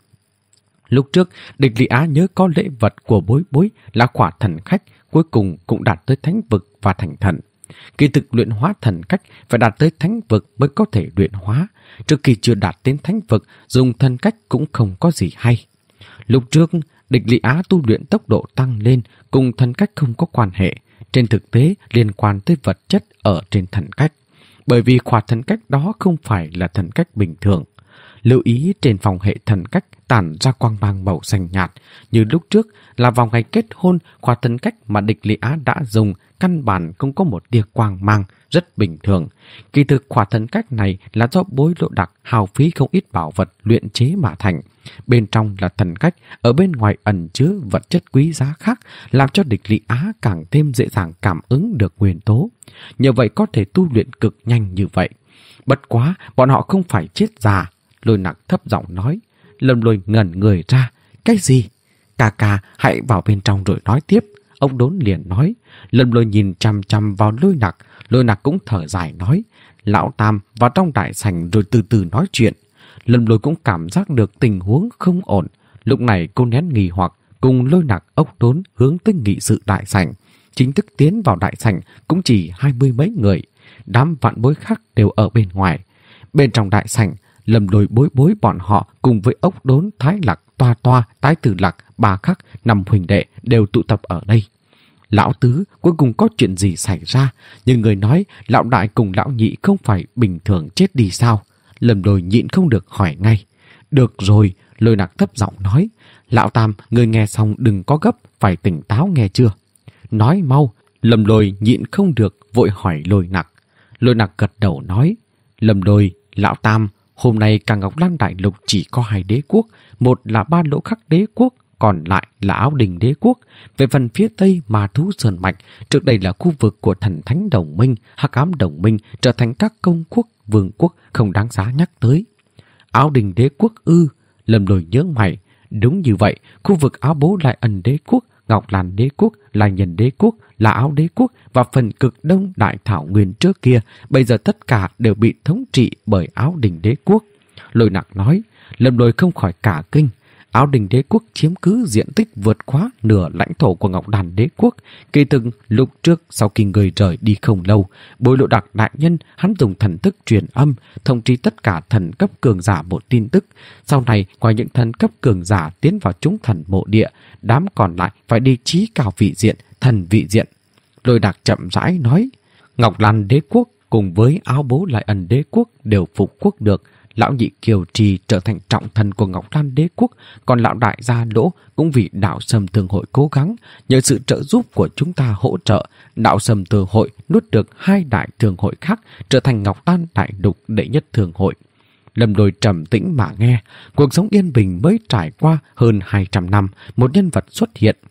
Speaker 2: Lúc trước, Địch Lý Á nhớ có lễ vật của Bối Bối là quả thần khách, cuối cùng cũng đạt tới thánh vực và thành thần. Kỳ thực luyện hóa thần cách phải đạt tới thánh vực mới có thể luyện hóa. Trước khi chưa đạt đến thánh vực, dùng thần cách cũng không có gì hay. Lúc trước, Địch Lý Á tu luyện tốc độ tăng lên, cùng thần cách không có quan hệ. Trên thực tế, liên quan tới vật chất ở trên thần cách. Bởi vì khỏa thần cách đó không phải là thần cách bình thường. Lưu ý trên vòng hệ thần cách tản ra quang mang màu xanh nhạt. Như lúc trước là vào ngày kết hôn, khỏa thần cách mà Địch Lý Á đã dùng căn bản không có một tia quang mang, rất bình thường. Kỳ thực khỏa thần cách này là do Bối Lộ Đặc hao phí không ít bảo vật luyện chế mà thành. Bên trong là thần cách, ở bên ngoài ẩn chứa vật chất quý giá khác, làm cho Địch Lý Á càng thêm dễ dàng cảm ứng được nguyên tố. Nhờ vậy có thể tu luyện cực nhanh như vậy. Bất quá, bọn họ không phải chết già. Lôi Nặc thấp giọng nói. Lâm Lôi ngẩn người ra. Cái gì? Cà cà, hãy vào bên trong rồi nói tiếp. Ông Đốn liền nói. Lâm Lôi nhìn chằm chằm vào Lôi Nặc. Lôi Nặc cũng thở dài nói. Lão Tam vào trong đại sảnh rồi từ từ nói chuyện. Lâm Lôi cũng cảm giác được tình huống không ổn. Lúc này cô nén nghi hoặc cùng Lôi Nặc, Ốc Đốn hướng tới nghị sự đại sảnh. Chính thức tiến vào đại sảnh cũng chỉ hai mươi mấy người. Đám vạn bối khác đều ở bên ngoài. Bên trong đại sảnh, Lâm Lôi Bối Bối bọn họ cùng với Ốc Đốn, Thái Lạc, Toa Toa, Tái Tử Lạc, Ba Khắc, năm huynh đệ đều tụ tập ở đây. Lão Tứ cuối cùng có chuyện gì xảy ra? Nhưng người nói Lão Đại cùng Lão Nhị không phải bình thường chết đi sao? Lâm Lôi nhịn không được hỏi ngay. Được rồi, Lôi Nặc thấp giọng nói. Lão Tam, người nghe xong đừng có gấp, phải tỉnh táo nghe chưa? Nói mau. Lâm Lôi nhịn không được vội hỏi Lôi Nặc. Lôi Nặc gật đầu nói. Lâm Lôi, Lão Tam, hôm nay cả Ngọc Lan Đại Lục chỉ có hai đế quốc, một là Ba Lỗ Khắc đế quốc, còn lại là Áo Đình đế quốc. Về phần phía tây Ma Thú Sơn Mạch, trước đây là khu vực của Thần Thánh Đồng Minh, Hắc Ám Đồng Minh, trở thành các công quốc, vương quốc không đáng giá nhắc tới. Áo Đình đế quốc ư? Lâm Lôi nhớ mày. Đúng như vậy, khu vực Áo Bố Lại Ân đế quốc, Ngọc Lan đế quốc, Lai Nhân đế quốc, là Áo đế quốc và phần cực đông Đại Thảo Nguyên trước kia, bây giờ tất cả đều bị thống trị bởi Áo Đình đế quốc. Lôi Nặc nói. Lâm Lôi không khỏi cả kinh. Áo Đình đế quốc chiếm cứ diện tích vượt quá nửa lãnh thổ của Ngọc Đàn đế quốc. Kỳ thực lúc trước sau khi người rời đi không lâu, Bối Lộ Đặc đại nhân hắn dùng thần thức truyền âm thông tri tất cả thần cấp cường giả một tin tức. Sau này ngoài những thần cấp cường giả tiến vào chúng thần mộ địa, đám còn lại phải đi chí cao vị diện, thần vị diện. Lôi Đặc chậm rãi nói. Ngọc Lan đế quốc cùng với Áo Bố Lại Ân đế quốc đều phục quốc được. Lão Nhị Kiều Trì trở thành trọng thần của Ngọc Lan đế quốc, còn Lão Đại Gia Lỗ cũng vì Đạo Sâm Thương hội cố gắng, nhờ sự trợ giúp của chúng ta hỗ trợ, Đạo Sâm Thương hội nuốt được hai đại thương hội khác, trở thành Ngọc Lan Đại Lục đệ nhất thương hội. Lâm Lôi trầm tĩnh mà nghe, cuộc sống yên bình mới trải qua hơn hai trăm năm, một nhân vật xuất hiện.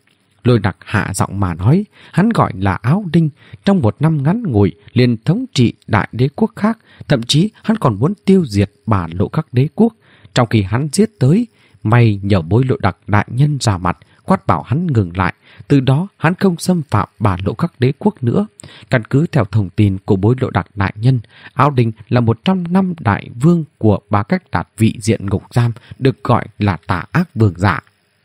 Speaker 2: Lôi Nặc hạ giọng mà nói, hắn gọi là Áo Đinh, trong một năm ngắn ngủi liền thống trị đại đế quốc khác, thậm chí hắn còn muốn tiêu diệt Bả Lộ các đế quốc. Trong khi hắn giết tới, may nhờ Bối Lộ Đặc đại nhân ra mặt, quát bảo hắn ngừng lại. Từ đó hắn không xâm phạm Bả Lộ các đế quốc nữa. Căn cứ theo thông tin của Bối Lộ Đặc đại nhân, Áo Đinh là một trăm năm đại vương của Ba Cách Đạt vị diện ngục giam, được gọi là Tà Ác Vương giả.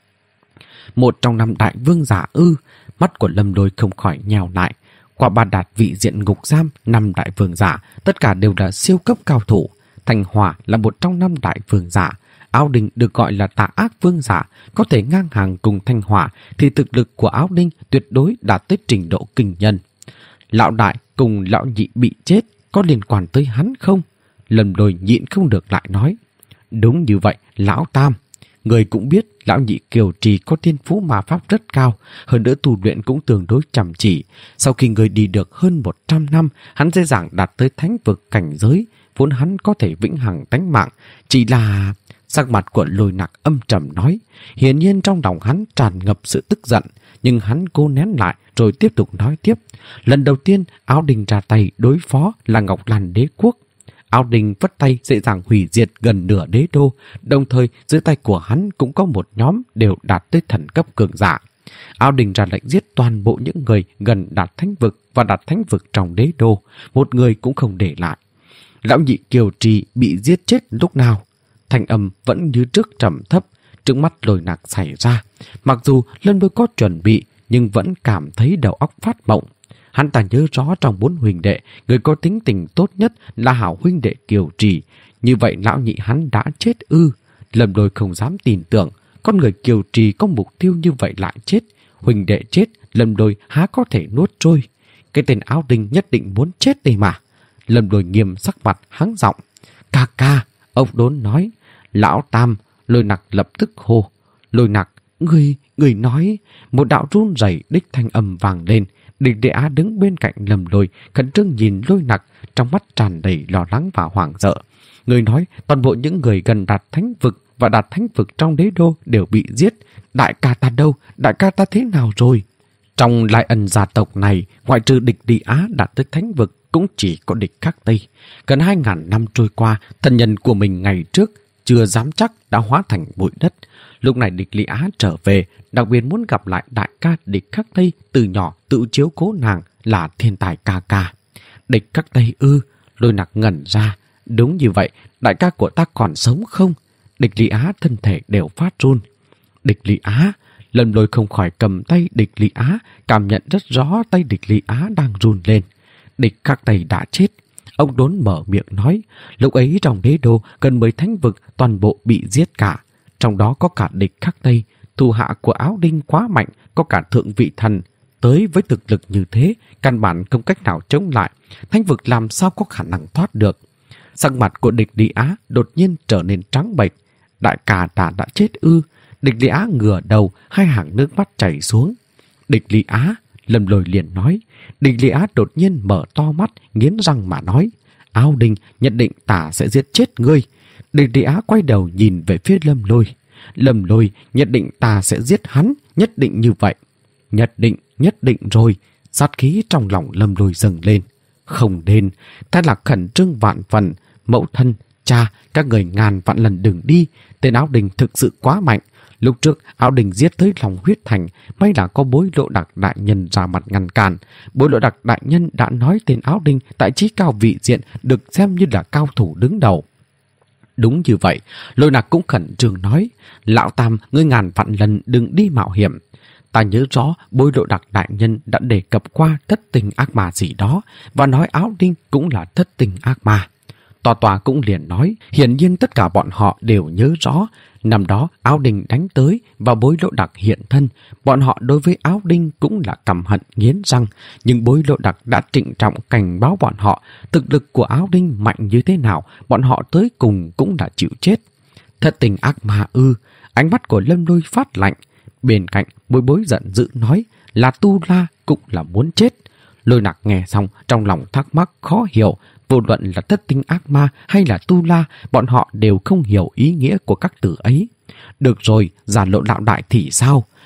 Speaker 2: Một trong năm đại vương giả ư? Mắt của Lâm Lôi không khỏi nhèo lại. Qua Ba Đạt vị diện ngục giam, năm đại vương giả tất cả đều là siêu cấp cao thủ. Thành Hỏa là một trong năm đại vương giả. Áo Đinh được gọi là Tà Ác Vương giả, có thể ngang hàng cùng Thanh Hỏa thì thực lực của Áo Đinh tuyệt đối đạt tới trình độ kinh nhân. Lão đại cùng lão nhị bị chết có liên quan tới hắn không? Lâm Lôi nhịn không được lại nói. Đúng như vậy, lão Tam. Người cũng biết lão nhị Kiều Trì có thiên phú ma pháp rất cao, hơn nữa tu luyện cũng tương đối chăm chỉ. Sau khi người đi được hơn một trăm năm, hắn dễ dàng đạt tới thánh vực cảnh giới, vốn hắn có thể vĩnh hằng tánh mạng. Chỉ là... Sắc mặt của Lôi Nặc âm trầm nói, hiển nhiên trong lòng hắn tràn ngập sự tức giận, nhưng hắn cố nén lại rồi tiếp tục nói tiếp. Lần đầu tiên Áo Đinh ra tay đối phó là Ngọc Lan đế quốc. Áo Đinh vất tay dễ dàng hủy diệt gần nửa đế đô, đồng thời dưới tay của hắn cũng có một nhóm đều đạt tới thần cấp cường giả. Áo Đinh ra lệnh giết toàn bộ những người gần đạt thánh vực và đạt thánh vực trong đế đô, một người cũng không để lại. Lão nhị Kiều Trì bị giết chết lúc nào? Thanh âm vẫn như trước trầm thấp, trước mắt Lôi Nặc xảy ra. Mặc dù Lâm Lôi có chuẩn bị, nhưng vẫn cảm thấy đầu óc phát mộng. Hắn ta nhớ rõ trong bốn huynh đệ, người có tính tình tốt nhất là hảo huynh đệ Kiều Trì. Như vậy lão nhị hắn đã chết ư? Lâm Lôi không dám tin tưởng, con người Kiều Trì có mục tiêu như vậy lại chết. Huynh đệ chết, Lâm Lôi há có thể nuốt trôi. Cái tên Áo Đinh nhất định muốn chết đây mà. Lâm Lôi nghiêm sắc mặt hắng giọng. Ca ca, ông Đốn nói. Lão Tam. Lôi Nặc lập tức hô. Lôi Nặc, người, người nói. Một đạo run rẩy đích thanh âm vang lên. Địch Đệ Á đứng bên cạnh Lâm Lôi, khẩn trương nhìn Lôi Nặc, trong mắt tràn đầy lo lắng và hoảng sợ. Người nói toàn bộ những người gần đạt thánh vực và đạt thánh vực trong đế đô đều bị giết. Đại ca ta đâu? Đại ca ta thế nào rồi? Trong Lai Ân gia tộc này, ngoại trừ Địch Đệ Á đạt tới thánh vực, cũng chỉ có Địch Khắc Tây. Gần hai ngàn năm trôi qua, thân nhân của mình ngày trước chưa dám chắc đã hóa thành bụi đất. Lúc này Địch Lý Á trở về, đặc biệt muốn gặp lại đại ca Địch Khắc Tây, từ nhỏ tự chiếu cố nàng là thiên tài ca ca. Địch Khắc Tây ư? Lôi Nặc ngẩn ra. Đúng như vậy, đại ca của ta còn sống không? Địch Lý Á thân thể đều phát run. Địch Lý Á? Lâm Lôi không khỏi cầm tay Địch Lý Á, cảm nhận rất rõ tay Địch Lý Á đang run lên. Địch Khắc Tây đã chết. Ông Đốn mở miệng nói, lúc ấy trong đế đô gần mười thánh vực toàn bộ bị giết cả. Trong đó có cả Địch Khắc Tây, thủ hạ của Áo Đinh quá mạnh, có cả thượng vị thần. Tới với thực lực như thế, căn bản không cách nào chống lại. Thánh vực làm sao có khả năng thoát được? Sắc mặt của Địch Lý Á đột nhiên trở nên trắng bệch. Đại ca ta đã chết ư? Địch Lý Á ngửa đầu, hai hàng nước mắt chảy xuống. Địch Lý Á, Lâm Lôi liền nói. Địch Lý Á đột nhiên mở to mắt, nghiến răng mà nói. Áo Đinh nhận định ta sẽ giết chết ngươi. Địch Lý Á quay đầu nhìn về phía Lâm Lôi. Lâm Lôi nhận định ta sẽ giết hắn, nhất định như vậy. Nhất định, nhất định rồi. Sát khí trong lòng Lâm Lôi dâng lên. Không nên, ta là khẩn trương vạn phần. Mẫu thân, cha, các người ngàn vạn lần đừng đi. Tên Áo Đinh thực sự quá mạnh. Lúc trước Áo Đinh giết tới lòng huyết thành, may là có Bối Lộ Đặc đại nhân ra mặt ngăn cản. Bối Lộ Đặc đại nhân đã nói tên Áo Đinh tại trí cao vị diện được xem như là cao thủ đứng đầu. Đúng như vậy, Lôi Nặc cũng khẩn trương nói, lão Tam, ngươi ngàn vạn lần đừng đi mạo hiểm. Ta nhớ rõ Bối Lộ Đặc đại nhân đã đề cập qua thất tình ác ma gì đó, và nói Áo Đinh cũng là thất tình ác ma. Tòa tòa cũng liền nói, hiển nhiên tất cả bọn họ đều nhớ rõ. Năm đó Áo Đinh đánh tới và Bối Lộ Đặc hiện thân. Bọn họ đối với Áo Đinh cũng là căm hận nghiến răng. Nhưng Bối Lộ Đặc đã trịnh trọng cảnh báo bọn họ. Thực lực của Áo Đinh mạnh như thế nào, bọn họ tới cùng cũng đã chịu chết. Thật tình ác ma ư? Ánh mắt của Lâm Lôi phát lạnh. Bên cạnh Bối Bối giận dữ nói là Tu La cũng là muốn chết. Lôi Nặc nghe xong trong lòng thắc mắc khó hiểu. Vô luận là thất tinh ác ma hay là Tu La, bọn họ đều không hiểu ý nghĩa của các từ ấy. Được rồi, giả lộ đạo đại thì sao?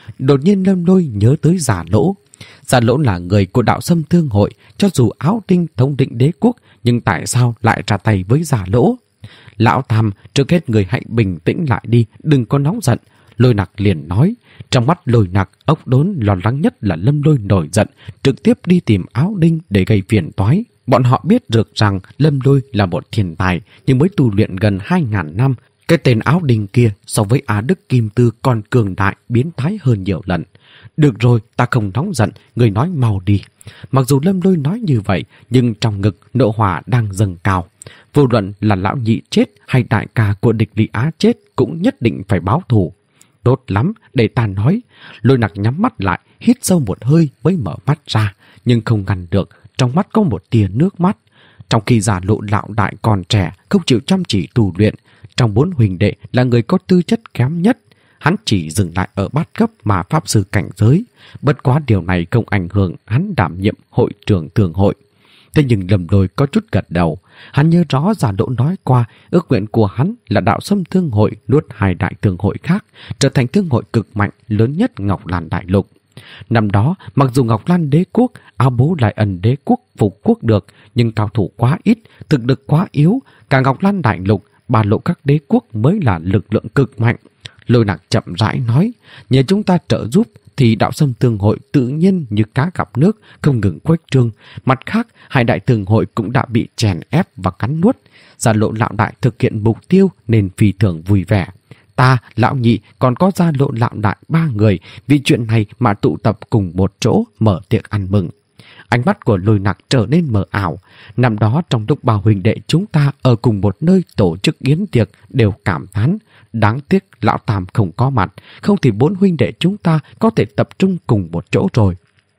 Speaker 2: Đột nhiên Lâm Lôi nhớ tới Giả Lỗ. Giả Lỗ là người của Đạo Sâm Thương Hội, cho dù Áo Đinh thống định đế quốc, nhưng tại sao lại ra tay với Giả Lỗ? Lão Tam, trước hết người hãy bình tĩnh lại đi, đừng có nóng giận. Lôi Nặc liền nói. Trong mắt Lôi Nặc, Ốc Đốn lo lắng nhất là Lâm Lôi nổi giận, trực tiếp đi tìm Áo Đinh để gây phiền toái. Bọn họ biết được rằng Lâm Lôi là một thiên tài, nhưng mới tu luyện gần hai ngàn năm. Cái tên Áo Đinh kia so với Á Đức Kim Tư còn cường đại, biến thái hơn nhiều lần. Được rồi, ta không nóng giận, người nói mau đi. Mặc dù Lâm Lôi nói như vậy, nhưng trong ngực nộ hỏa đang dâng cao. Vô luận là lão nhị chết hay đại ca của địch Lý Á chết cũng nhất định phải báo thù. Tốt lắm, để ta nói. Lôi Nặc nhắm mắt lại, hít sâu một hơi mới mở mắt ra, nhưng không ngăn được, trong mắt có một tia nước mắt. Trong khi Giả Lộ lão đại còn trẻ, không chịu chăm chỉ tu luyện, trong bốn huynh đệ là người có tư chất kém nhất. Hắn chỉ dừng lại ở bát cấp mà pháp sư cảnh giới. Bất quá điều này không ảnh hưởng hắn đảm nhiệm hội trưởng thường hội. Thế nhưng Lâm Lôi có chút gật đầu. Hắn nhớ rõ Giả Lộ nói qua, ước nguyện của hắn là Đạo Sâm Thương Hội nuốt hai đại thương hội khác, trở thành thương hội cực mạnh lớn nhất Ngọc Lan Đại Lục. Năm đó, mặc dù Ngọc Lan Đế Quốc, Áo Bố lại ẩn Đế Quốc phục quốc được, nhưng cao thủ quá ít, thực lực quá yếu. Cả Ngọc Lan Đại Lục, ba lộ các đế quốc mới là lực lượng cực mạnh. Lôi Nặc chậm rãi nói, nhờ chúng ta trợ giúp thì Đạo Sâm Thương Hội tự nhiên như cá gặp nước, không ngừng khuếch trương. Mặt khác, hai đại thương hội cũng đã bị chèn ép và cắn nuốt. Giả Lộ lão đại thực hiện mục tiêu nên phi thường vui vẻ. Ta, lão nhị, còn có Giả Lộ lão đại ba người vì chuyện này mà tụ tập cùng một chỗ mở tiệc ăn mừng. Ánh mắt của Lôi Nặc trở nên mờ ảo. Năm đó trong lúc ba huynh đệ chúng ta ở cùng một nơi tổ chức yến tiệc đều cảm thán. Đáng tiếc lão Tam không có mặt, không thì bốn huynh đệ chúng ta có thể tập trung cùng một chỗ rồi.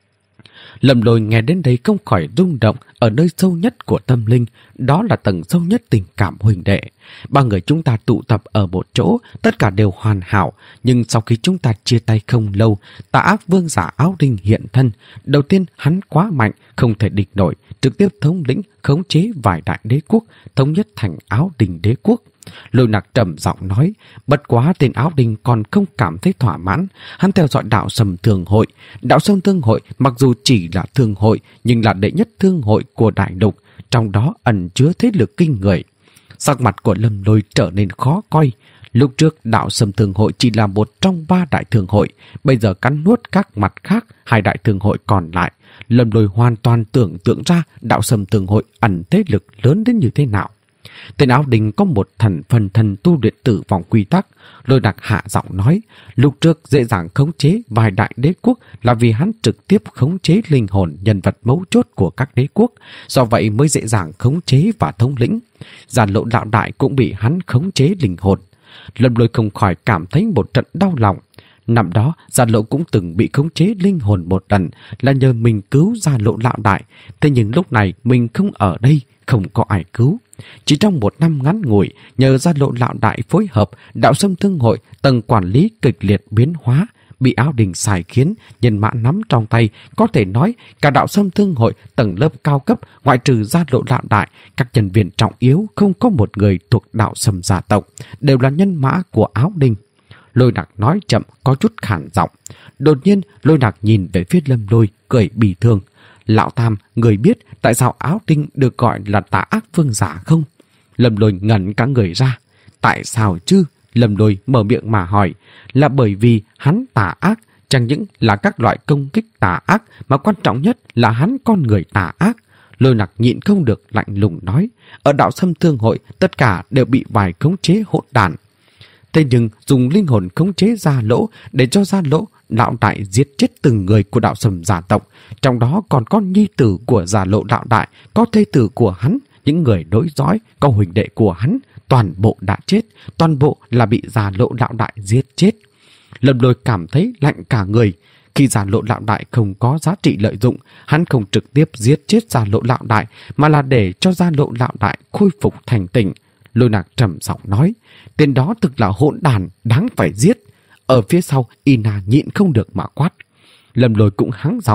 Speaker 2: Lâm Lôi nghe đến đây không khỏi rung động ở nơi sâu nhất của tâm linh, đó là tầng sâu nhất tình cảm huynh đệ. Ba người chúng ta tụ tập ở một chỗ, tất cả đều hoàn hảo, nhưng sau khi chúng ta chia tay không lâu, Tà Ác Vương giả Áo Đinh hiện thân. Đầu tiên hắn quá mạnh, không thể địch nổi, trực tiếp thống lĩnh khống chế vài đại đế quốc, thống nhất thành Áo Đinh đế quốc. Lôi Nặc trầm giọng nói, bất quá tên Áo Đinh còn không cảm thấy thỏa mãn. Hắn theo dõi Đạo Sâm Thương Hội. Đạo Sâm Thương Hội mặc dù chỉ là thương hội, nhưng là đệ nhất thương hội của đại lục, trong đó ẩn chứa thế lực kinh người. Sắc mặt của Lâm Lôi trở nên khó coi. Lúc trước Đạo Sâm Thương Hội chỉ là một trong ba đại thương hội, bây giờ cắn nuốt các mặt khác hai đại thương hội còn lại. Lâm Lôi hoàn toàn tưởng tượng ra Đạo Sâm Thương Hội ẩn thế lực lớn đến như thế nào. Tên Áo Đinh có một thần phần thần tu luyện tử vong quy tắc. Lôi Nặc hạ giọng nói, lúc trước dễ dàng khống chế vài đại đế quốc là vì hắn trực tiếp khống chế linh hồn nhân vật mấu chốt của các đế quốc, do vậy mới dễ dàng khống chế và thống lĩnh. Giả Lộ lão đại cũng bị hắn khống chế linh hồn. Lâm Lôi không khỏi cảm thấy một trận đau lòng. Năm đó, Giả Lộ cũng từng bị khống chế linh hồn một lần, là nhờ mình cứu Giả Lộ lão đại. Thế nhưng lúc này mình không ở đây, không có ai cứu. Chỉ trong một năm ngắn ngủi, nhờ Giả Lộ lão đại phối hợp, Đạo Sâm Thương Hội tầng quản lý kịch liệt biến hóa, bị Áo Đinh xài khiến, nhân mã nắm trong tay. Có thể nói, cả Đạo Sâm Thương Hội tầng lớp cao cấp, ngoại trừ Giả Lộ lão đại, các nhân viên trọng yếu không có một người thuộc Đạo Sâm gia tộc, đều là nhân mã của Áo Đinh. Lôi Nặc nói chậm, có chút khản giọng. Đột nhiên, Lôi Nặc nhìn về phía Lâm Lôi, cười bỉ thương. Lão Tam, người biết tại sao Áo Đinh được gọi là Tà Ác Vương giả không? Lâm Lôi ngẩn cả người ra. Tại sao chứ? Lâm Lôi mở miệng mà hỏi. Là bởi vì hắn tà ác, chẳng những là các loại công kích tà ác, mà quan trọng nhất là hắn con người tà ác. Lôi Nặc nhịn không được lạnh lùng nói. Ở Đạo Sâm Thương Hội, tất cả đều bị vài khống chế hỗn đản. Thế nhưng dùng linh hồn khống chế Giả Lỗ để cho Giả Lỗ lão đại giết chết từng người của Đạo Sâm gia tộc, trong đó còn có nhi tử của Giả Lộ lão đại, có thê tử của hắn, những người nối dõi, có huynh đệ của hắn, toàn bộ đã chết, toàn bộ là bị Giả Lộ lão đại giết chết. Lâm Lôi cảm thấy lạnh cả người. Khi Giả Lộ lão đại không có giá trị lợi dụng, hắn không trực tiếp giết chết Giả Lộ lão đại, mà là để cho Giả Lộ lão đại khôi phục thành tỉnh. Lôi Nặc trầm giọng nói, tên đó thực là hỗn đản, đáng phải giết. Ở phía sau, Ina nhịn không được mà quát. Lâm Lôi cũng hắng giọng.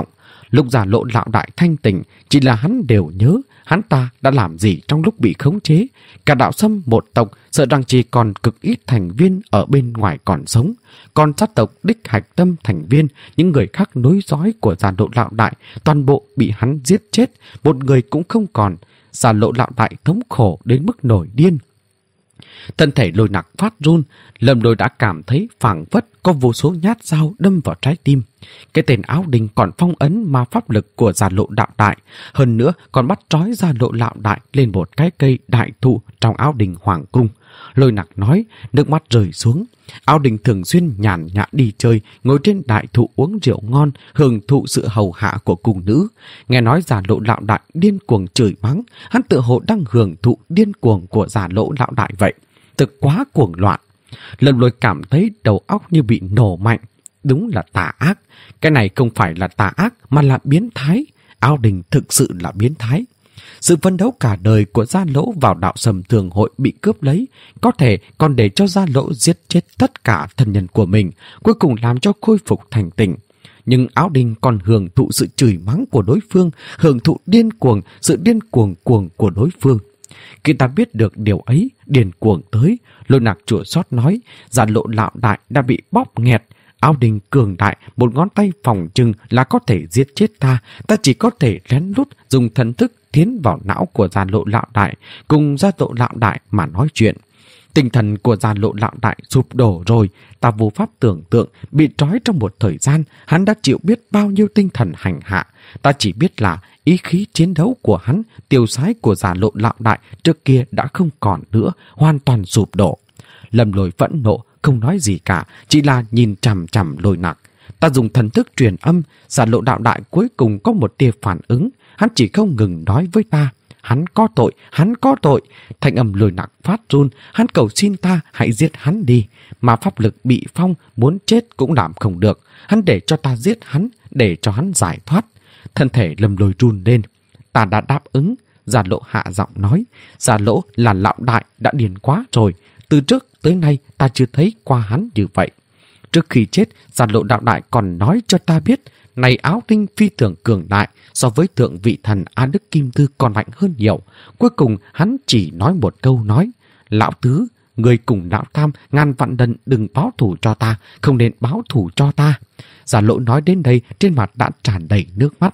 Speaker 2: Lúc Già Lộ Lão Đại thanh tỉnh, chỉ là hắn đều nhớ hắn ta đã làm gì trong lúc bị khống chế. Cả Đạo Sâm một tộc sợ rằng chỉ còn cực ít thành viên ở bên ngoài còn sống. Còn sát tộc Đích Hạch Tâm thành viên, những người khác nối dõi của Già Lộ Lão Đại, toàn bộ bị hắn giết chết, một người cũng không còn. Già Lộ Lão Đại thống khổ đến mức nổi điên. Thân thể Lôi Nặc phát run, Lâm Lôi đã cảm thấy phảng phất có vô số nhát dao đâm vào trái tim. Cái tên Áo Đình còn phong ấn ma pháp lực của Già Lộ Đạo Đại, hơn nữa còn bắt trói Già Lộ Lão Đại lên một cái cây đại thụ trong Áo Đình Hoàng cung. Lôi Nặc nói, nước mắt rơi xuống. Áo Đình thường xuyên nhàn nhã đi chơi, ngồi trên đại thụ uống rượu ngon, hưởng thụ sự hầu hạ của cung nữ. Nghe nói Già Lộ Lão Đại điên cuồng chửi mắng, hắn tự hồ đang hưởng thụ điên cuồng của Già Lộ Lão Đại vậy. Thực quá cuồng loạn. Lâm Lôi cảm thấy đầu óc như bị nổ mạnh. Đúng là tà ác. Cái này không phải là tà ác mà là biến thái. Áo Đình thực sự là biến thái. Sự phấn đấu cả đời của Gia Lỗ vào Đạo Sâm Thường Hội bị cướp lấy, có thể còn để cho Gia Lỗ giết chết tất cả thân nhân của mình, cuối cùng làm cho khôi phục thành tỉnh. Nhưng Áo Đình còn hưởng thụ sự chửi mắng của đối phương, hưởng thụ điên cuồng, sự điên cuồng cuồng của đối phương. Khi ta biết được điều ấy, điên cuồng tới, Lôi Nặc chua xót nói, Già Lộ Lão Đại đã bị bóp nghẹt. Áo Đình cường đại, một ngón tay phòng trừng là có thể giết chết ta. Ta chỉ có thể lén lút dùng thần thức tiến vào não của Già Lộ Lão Đại, cùng Già Lộ Lão Đại mà nói chuyện. Tinh thần của Già Lộ Lão Đại sụp đổ rồi. Ta vô pháp tưởng tượng, bị trói trong một thời gian, hắn đã chịu biết bao nhiêu tinh thần hành hạ. Ta chỉ biết là ý khí chiến đấu của hắn, tiêu sái của Già Lộ Lão Đại trước kia đã không còn nữa, hoàn toàn sụp đổ. Lâm Lôi phẫn nộ, không nói gì cả, chỉ là nhìn chằm chằm Lôi Nặc. Ta dùng thần thức truyền âm, Già Lộ Đạo Đại cuối cùng có một tia phản ứng, hắn chỉ không ngừng nói với ta, hắn có tội, hắn có tội. Thanh âm Lôi Nặc phát run, hắn cầu xin ta hãy giết hắn đi. Mà pháp lực bị phong, muốn chết cũng làm không được. Hắn để cho ta giết hắn, để cho hắn giải thoát. Thân thể Lâm Lôi run lên. Ta đã đáp ứng. Già Lộ hạ giọng nói, Già Lỗ là Lão Đại đã điên quá rồi. Từ trước tới nay ta chưa thấy qua hắn như vậy. Trước khi chết, Già Lộ Đạo Đại còn nói cho ta biết, này Áo Đình phi thường cường đại, so với thượng vị thần A Đức Kim Thư còn mạnh hơn nhiều. Cuối cùng hắn chỉ nói một câu nói, Lão Tứ, người cùng Lão Tam ngàn vạn lần đừng báo thù cho ta, không nên báo thù cho ta. Già Lộ nói đến đây, trên mặt đã tràn đầy nước mắt.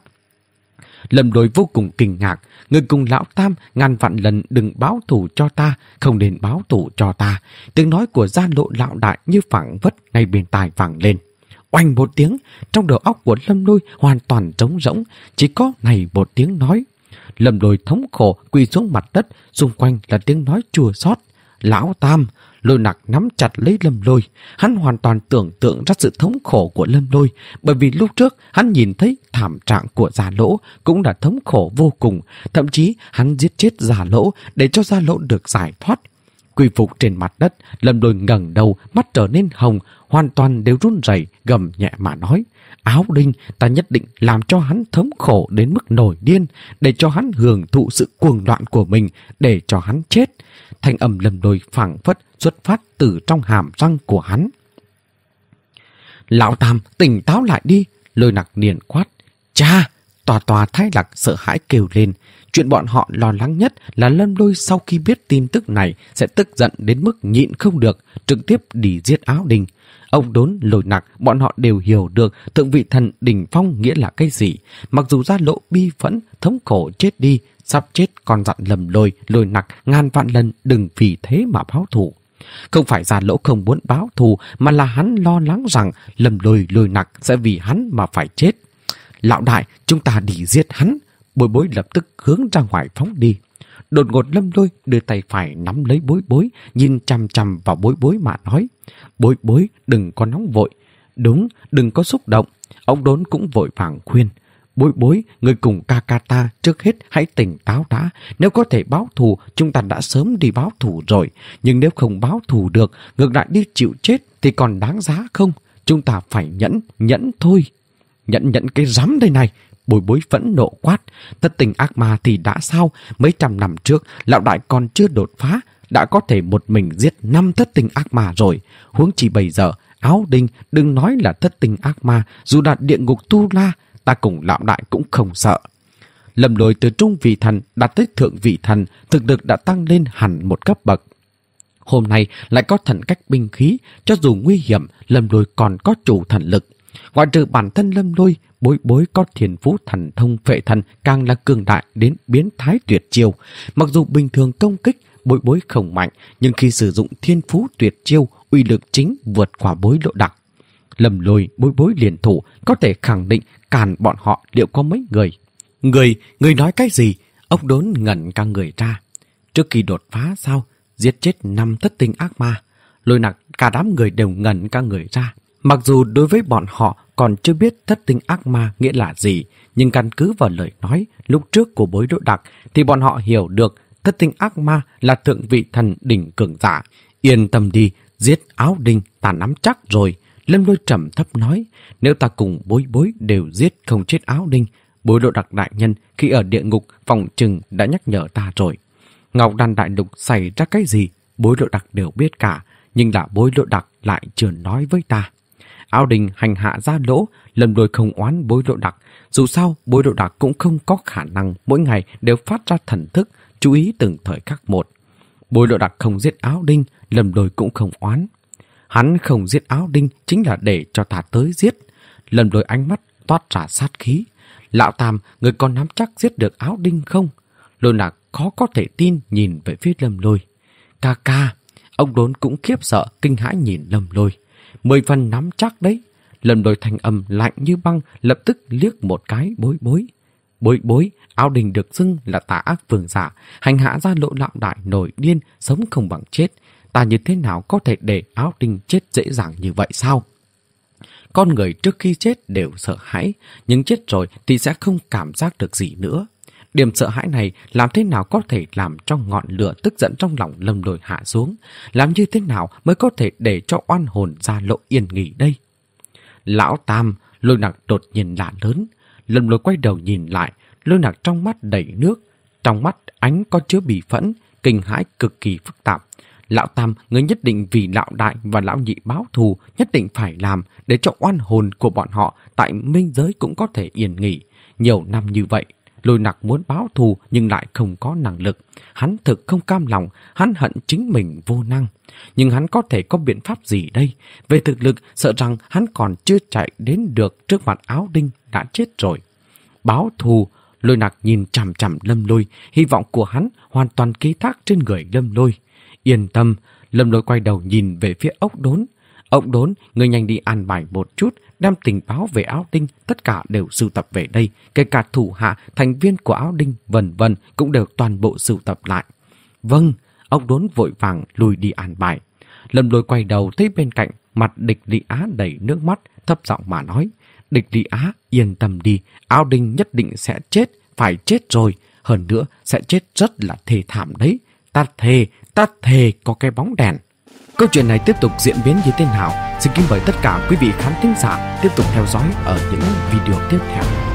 Speaker 2: Lâm Lôi vô cùng kinh ngạc, người cùng Lão Tam ngàn vạn lần đừng báo thù cho ta, không nên báo thù cho ta. Tiếng nói của Gia Lộ Lão Đại như phảng phất ngay bên tai vang lên. Oanh một tiếng, trong đầu óc của Lâm Lôi hoàn toàn trống rỗng, chỉ có này một tiếng nói. Lâm Lôi thống khổ quỳ xuống mặt đất, xung quanh là tiếng nói chua xót. Lão Tam. Lôi Nặc nắm chặt lấy Lâm Lôi. Hắn hoàn toàn tưởng tượng ra sự thống khổ của Lâm Lôi, bởi vì lúc trước hắn nhìn thấy thảm trạng của Già Lỗ cũng là thống khổ vô cùng. Thậm chí hắn giết chết Già Lỗ để cho Già Lỗ được giải thoát. Quỳ phục trên mặt đất, Lâm Lôi ngẩng đầu, mắt trở nên hồng, hoàn toàn đều run rẩy, gầm nhẹ mà nói, Áo Đình, ta nhất định làm cho hắn thống khổ đến mức nổi điên, để cho hắn hưởng thụ sự cuồng loạn của mình, để cho hắn chết. Thanh âm Lâm Lôi phảng phất xuất phát từ trong hàm răng của hắn. Lão Tam, tỉnh táo lại đi. Lôi Nặc liền quát. Cha! Tòa tòa Thái Lạc sợ hãi kêu lên. Chuyện bọn họ lo lắng nhất là Lâm Lôi sau khi biết tin tức này sẽ tức giận đến mức nhịn không được, trực tiếp đi giết Áo Đình. Ông Đốn, Lôi Nặc, bọn họ đều hiểu được thượng vị thần đỉnh phong nghĩa là cái gì. Mặc dù Gia Lộ bi phẫn, thống khổ chết đi, sắp chết còn dặn Lâm Lôi, Lôi Nặc ngàn vạn lần đừng vì thế mà báo thù. Không phải Gia Lỗ không muốn báo thù, mà là hắn lo lắng rằng Lâm Lôi, Lôi Nặc sẽ vì hắn mà phải chết. Lão Đại, chúng ta đi giết hắn. Bối Bối lập tức hướng ra ngoài phóng đi. Đột ngột Lâm Lôi đưa tay phải nắm lấy Bối Bối, nhìn chằm chằm vào Bối Bối mà nói, Bối Bối đừng có nóng vội. Đúng, đừng có xúc động. Ông Đốn cũng vội vàng khuyên, Bối Bối, người cùng ca ca ta trước hết hãy tỉnh táo đã. Nếu có thể báo thù, chúng ta đã sớm đi báo thù rồi. Nhưng nếu không báo thù được, ngược lại đi chịu chết thì còn đáng giá không? Chúng ta phải nhẫn, nhẫn thôi. Nhẫn nhẫn cái rắm đây này. Bối Bối phẫn nộ quát. Thất tình ác ma thì đã sao? Mấy trăm năm trước, Lão Đại còn chưa đột phá, đã có thể một mình giết năm thất tình ác ma rồi. Huống chi bây giờ, Áo Đình đừng nói là thất tình ác ma, dù đạt địa ngục tu la, ta cùng lão đại cũng không sợ. Lâm Lôi từ trung vị thần đạt tới thượng vị thần, thực lực đã tăng lên hẳn một cấp bậc. Hôm nay lại có thần cách binh khí, cho dù nguy hiểm, Lâm Lôi còn có chủ thần lực. Ngoại trừ bản thân Lâm Lôi, Bối Bối có thiên phú thần thông phệ thần càng là cường đại đến biến thái tuyệt chiêu. Mặc dù bình thường công kích Bối Bối không mạnh, nhưng khi sử dụng thiên phú tuyệt chiêu, uy lực chính vượt qua Bối Lộ Đặc. Lâm Lôi, Bối Bối liên thủ có thể khẳng định càn bọn họ liệu có mấy người. Người, người nói cái gì? Ốc Đốn ngẩn cả người ra. Trước khi đột phá sao? Giết chết năm thất tinh ác ma. Lôi Nặc cả đám người đều ngẩn cả người ra. Mặc dù đối với bọn họ còn chưa biết thất tinh ác ma nghĩa là gì, nhưng căn cứ vào lời nói lúc trước của Bối Đỗ Đặc thì bọn họ hiểu được thất tinh ác ma là thượng vị thần đỉnh cường giả. Yên tâm đi, giết Áo Đinh ta nắm chắc rồi. Lâm Lôi trầm thấp nói, nếu ta cùng Bối Bối đều giết không chết Áo Đinh, Bối Đỗ Đặc đại nhân khi ở địa ngục phòng trừng đã nhắc nhở ta rồi. Ngọc Đan đại lục xảy ra cái gì, Bối Đỗ Đặc đều biết cả, nhưng là Bối Đỗ Đặc lại chưa nói với ta. Áo Đinh hành hạ ra lỗ, Lâm Lôi không oán Bối Đỗ Đặc. Dù sao, Bối Đỗ Đặc cũng không có khả năng mỗi ngày đều phát ra thần thức, chú ý từng thời khắc một. Bối Đỗ Đặc không giết Áo Đinh, Lâm Lôi cũng không oán. Hắn không giết Áo Đinh chính là để cho ta tới giết. Lâm Lôi ánh mắt toát ra sát khí. Lão Tam, người còn nắm chắc giết được Áo Đinh không? Lôi Nặc khó có thể tin nhìn về phía Lâm Lôi. Ca ca, ông Đốn cũng khiếp sợ kinh hãi nhìn Lâm Lôi. Mười phần nắm chắc đấy. Lâm Lôi thanh âm lạnh như băng lập tức liếc một cái Bối Bối. Bối Bối, Áo Đinh được xưng là tà ác vương giả, hành hạ ra lộ lão đại nổi điên, sống không bằng chết. Ta như thế nào có thể để Áo Đinh chết dễ dàng như vậy sao? Con người trước khi chết đều sợ hãi, nhưng chết rồi thì sẽ không cảm giác được gì nữa. Điểm sợ hãi này làm thế nào có thể làm cho ngọn lửa tức giận trong lòng Lâm Lôi hạ xuống? Làm như thế nào mới có thể để cho oan hồn ra lộ yên nghỉ đây? Lão Tam, Lôi Nặc đột nhiên la lớn. Lâm Lôi quay đầu nhìn lại, Lôi Nặc trong mắt đầy nước. Trong mắt ánh có chứa bỉ phẫn, kinh hãi cực kỳ phức tạp. Lão Tam, người nhất định vì lão đại và lão nhị báo thù, nhất định phải làm để cho oan hồn của bọn họ tại minh giới cũng có thể yên nghỉ. Nhiều năm như vậy, Lôi Nặc muốn báo thù nhưng lại không có năng lực. Hắn thực không cam lòng, hắn hận chính mình vô năng. Nhưng hắn có thể có biện pháp gì đây? Về thực lực, sợ rằng hắn còn chưa chạy đến được trước mặt Áo Đinh đã chết rồi. Báo thù, Lôi Nặc nhìn chằm chằm Lâm Lôi, hy vọng của hắn hoàn toàn ký thác trên người Lâm Lôi. Yên tâm, Lâm Lôi quay đầu nhìn về phía Ốc Đốn. Ốc Đốn, người nhanh đi an bài một chút, đem tình báo về Áo Đinh tất cả đều sưu tập về đây, kể cả thủ hạ, thành viên của Áo Đinh vân vân cũng đều toàn bộ sưu tập lại. Vâng, Ốc Đốn vội vàng lùi đi an bài. Lâm Lôi quay đầu thấy bên cạnh mặt Địch Lý Á đầy nước mắt, thấp giọng mà nói: Địch Lý Á, yên tâm đi, Áo Đinh nhất định sẽ chết, phải chết rồi, hơn nữa sẽ chết rất là thê thảm đấy. Ta thề, ta thề có cái bóng đèn. Câu chuyện này tiếp tục diễn biến như thế nào? Xin kính mời tất cả quý vị khán thính giả tiếp tục theo dõi ở những video tiếp theo.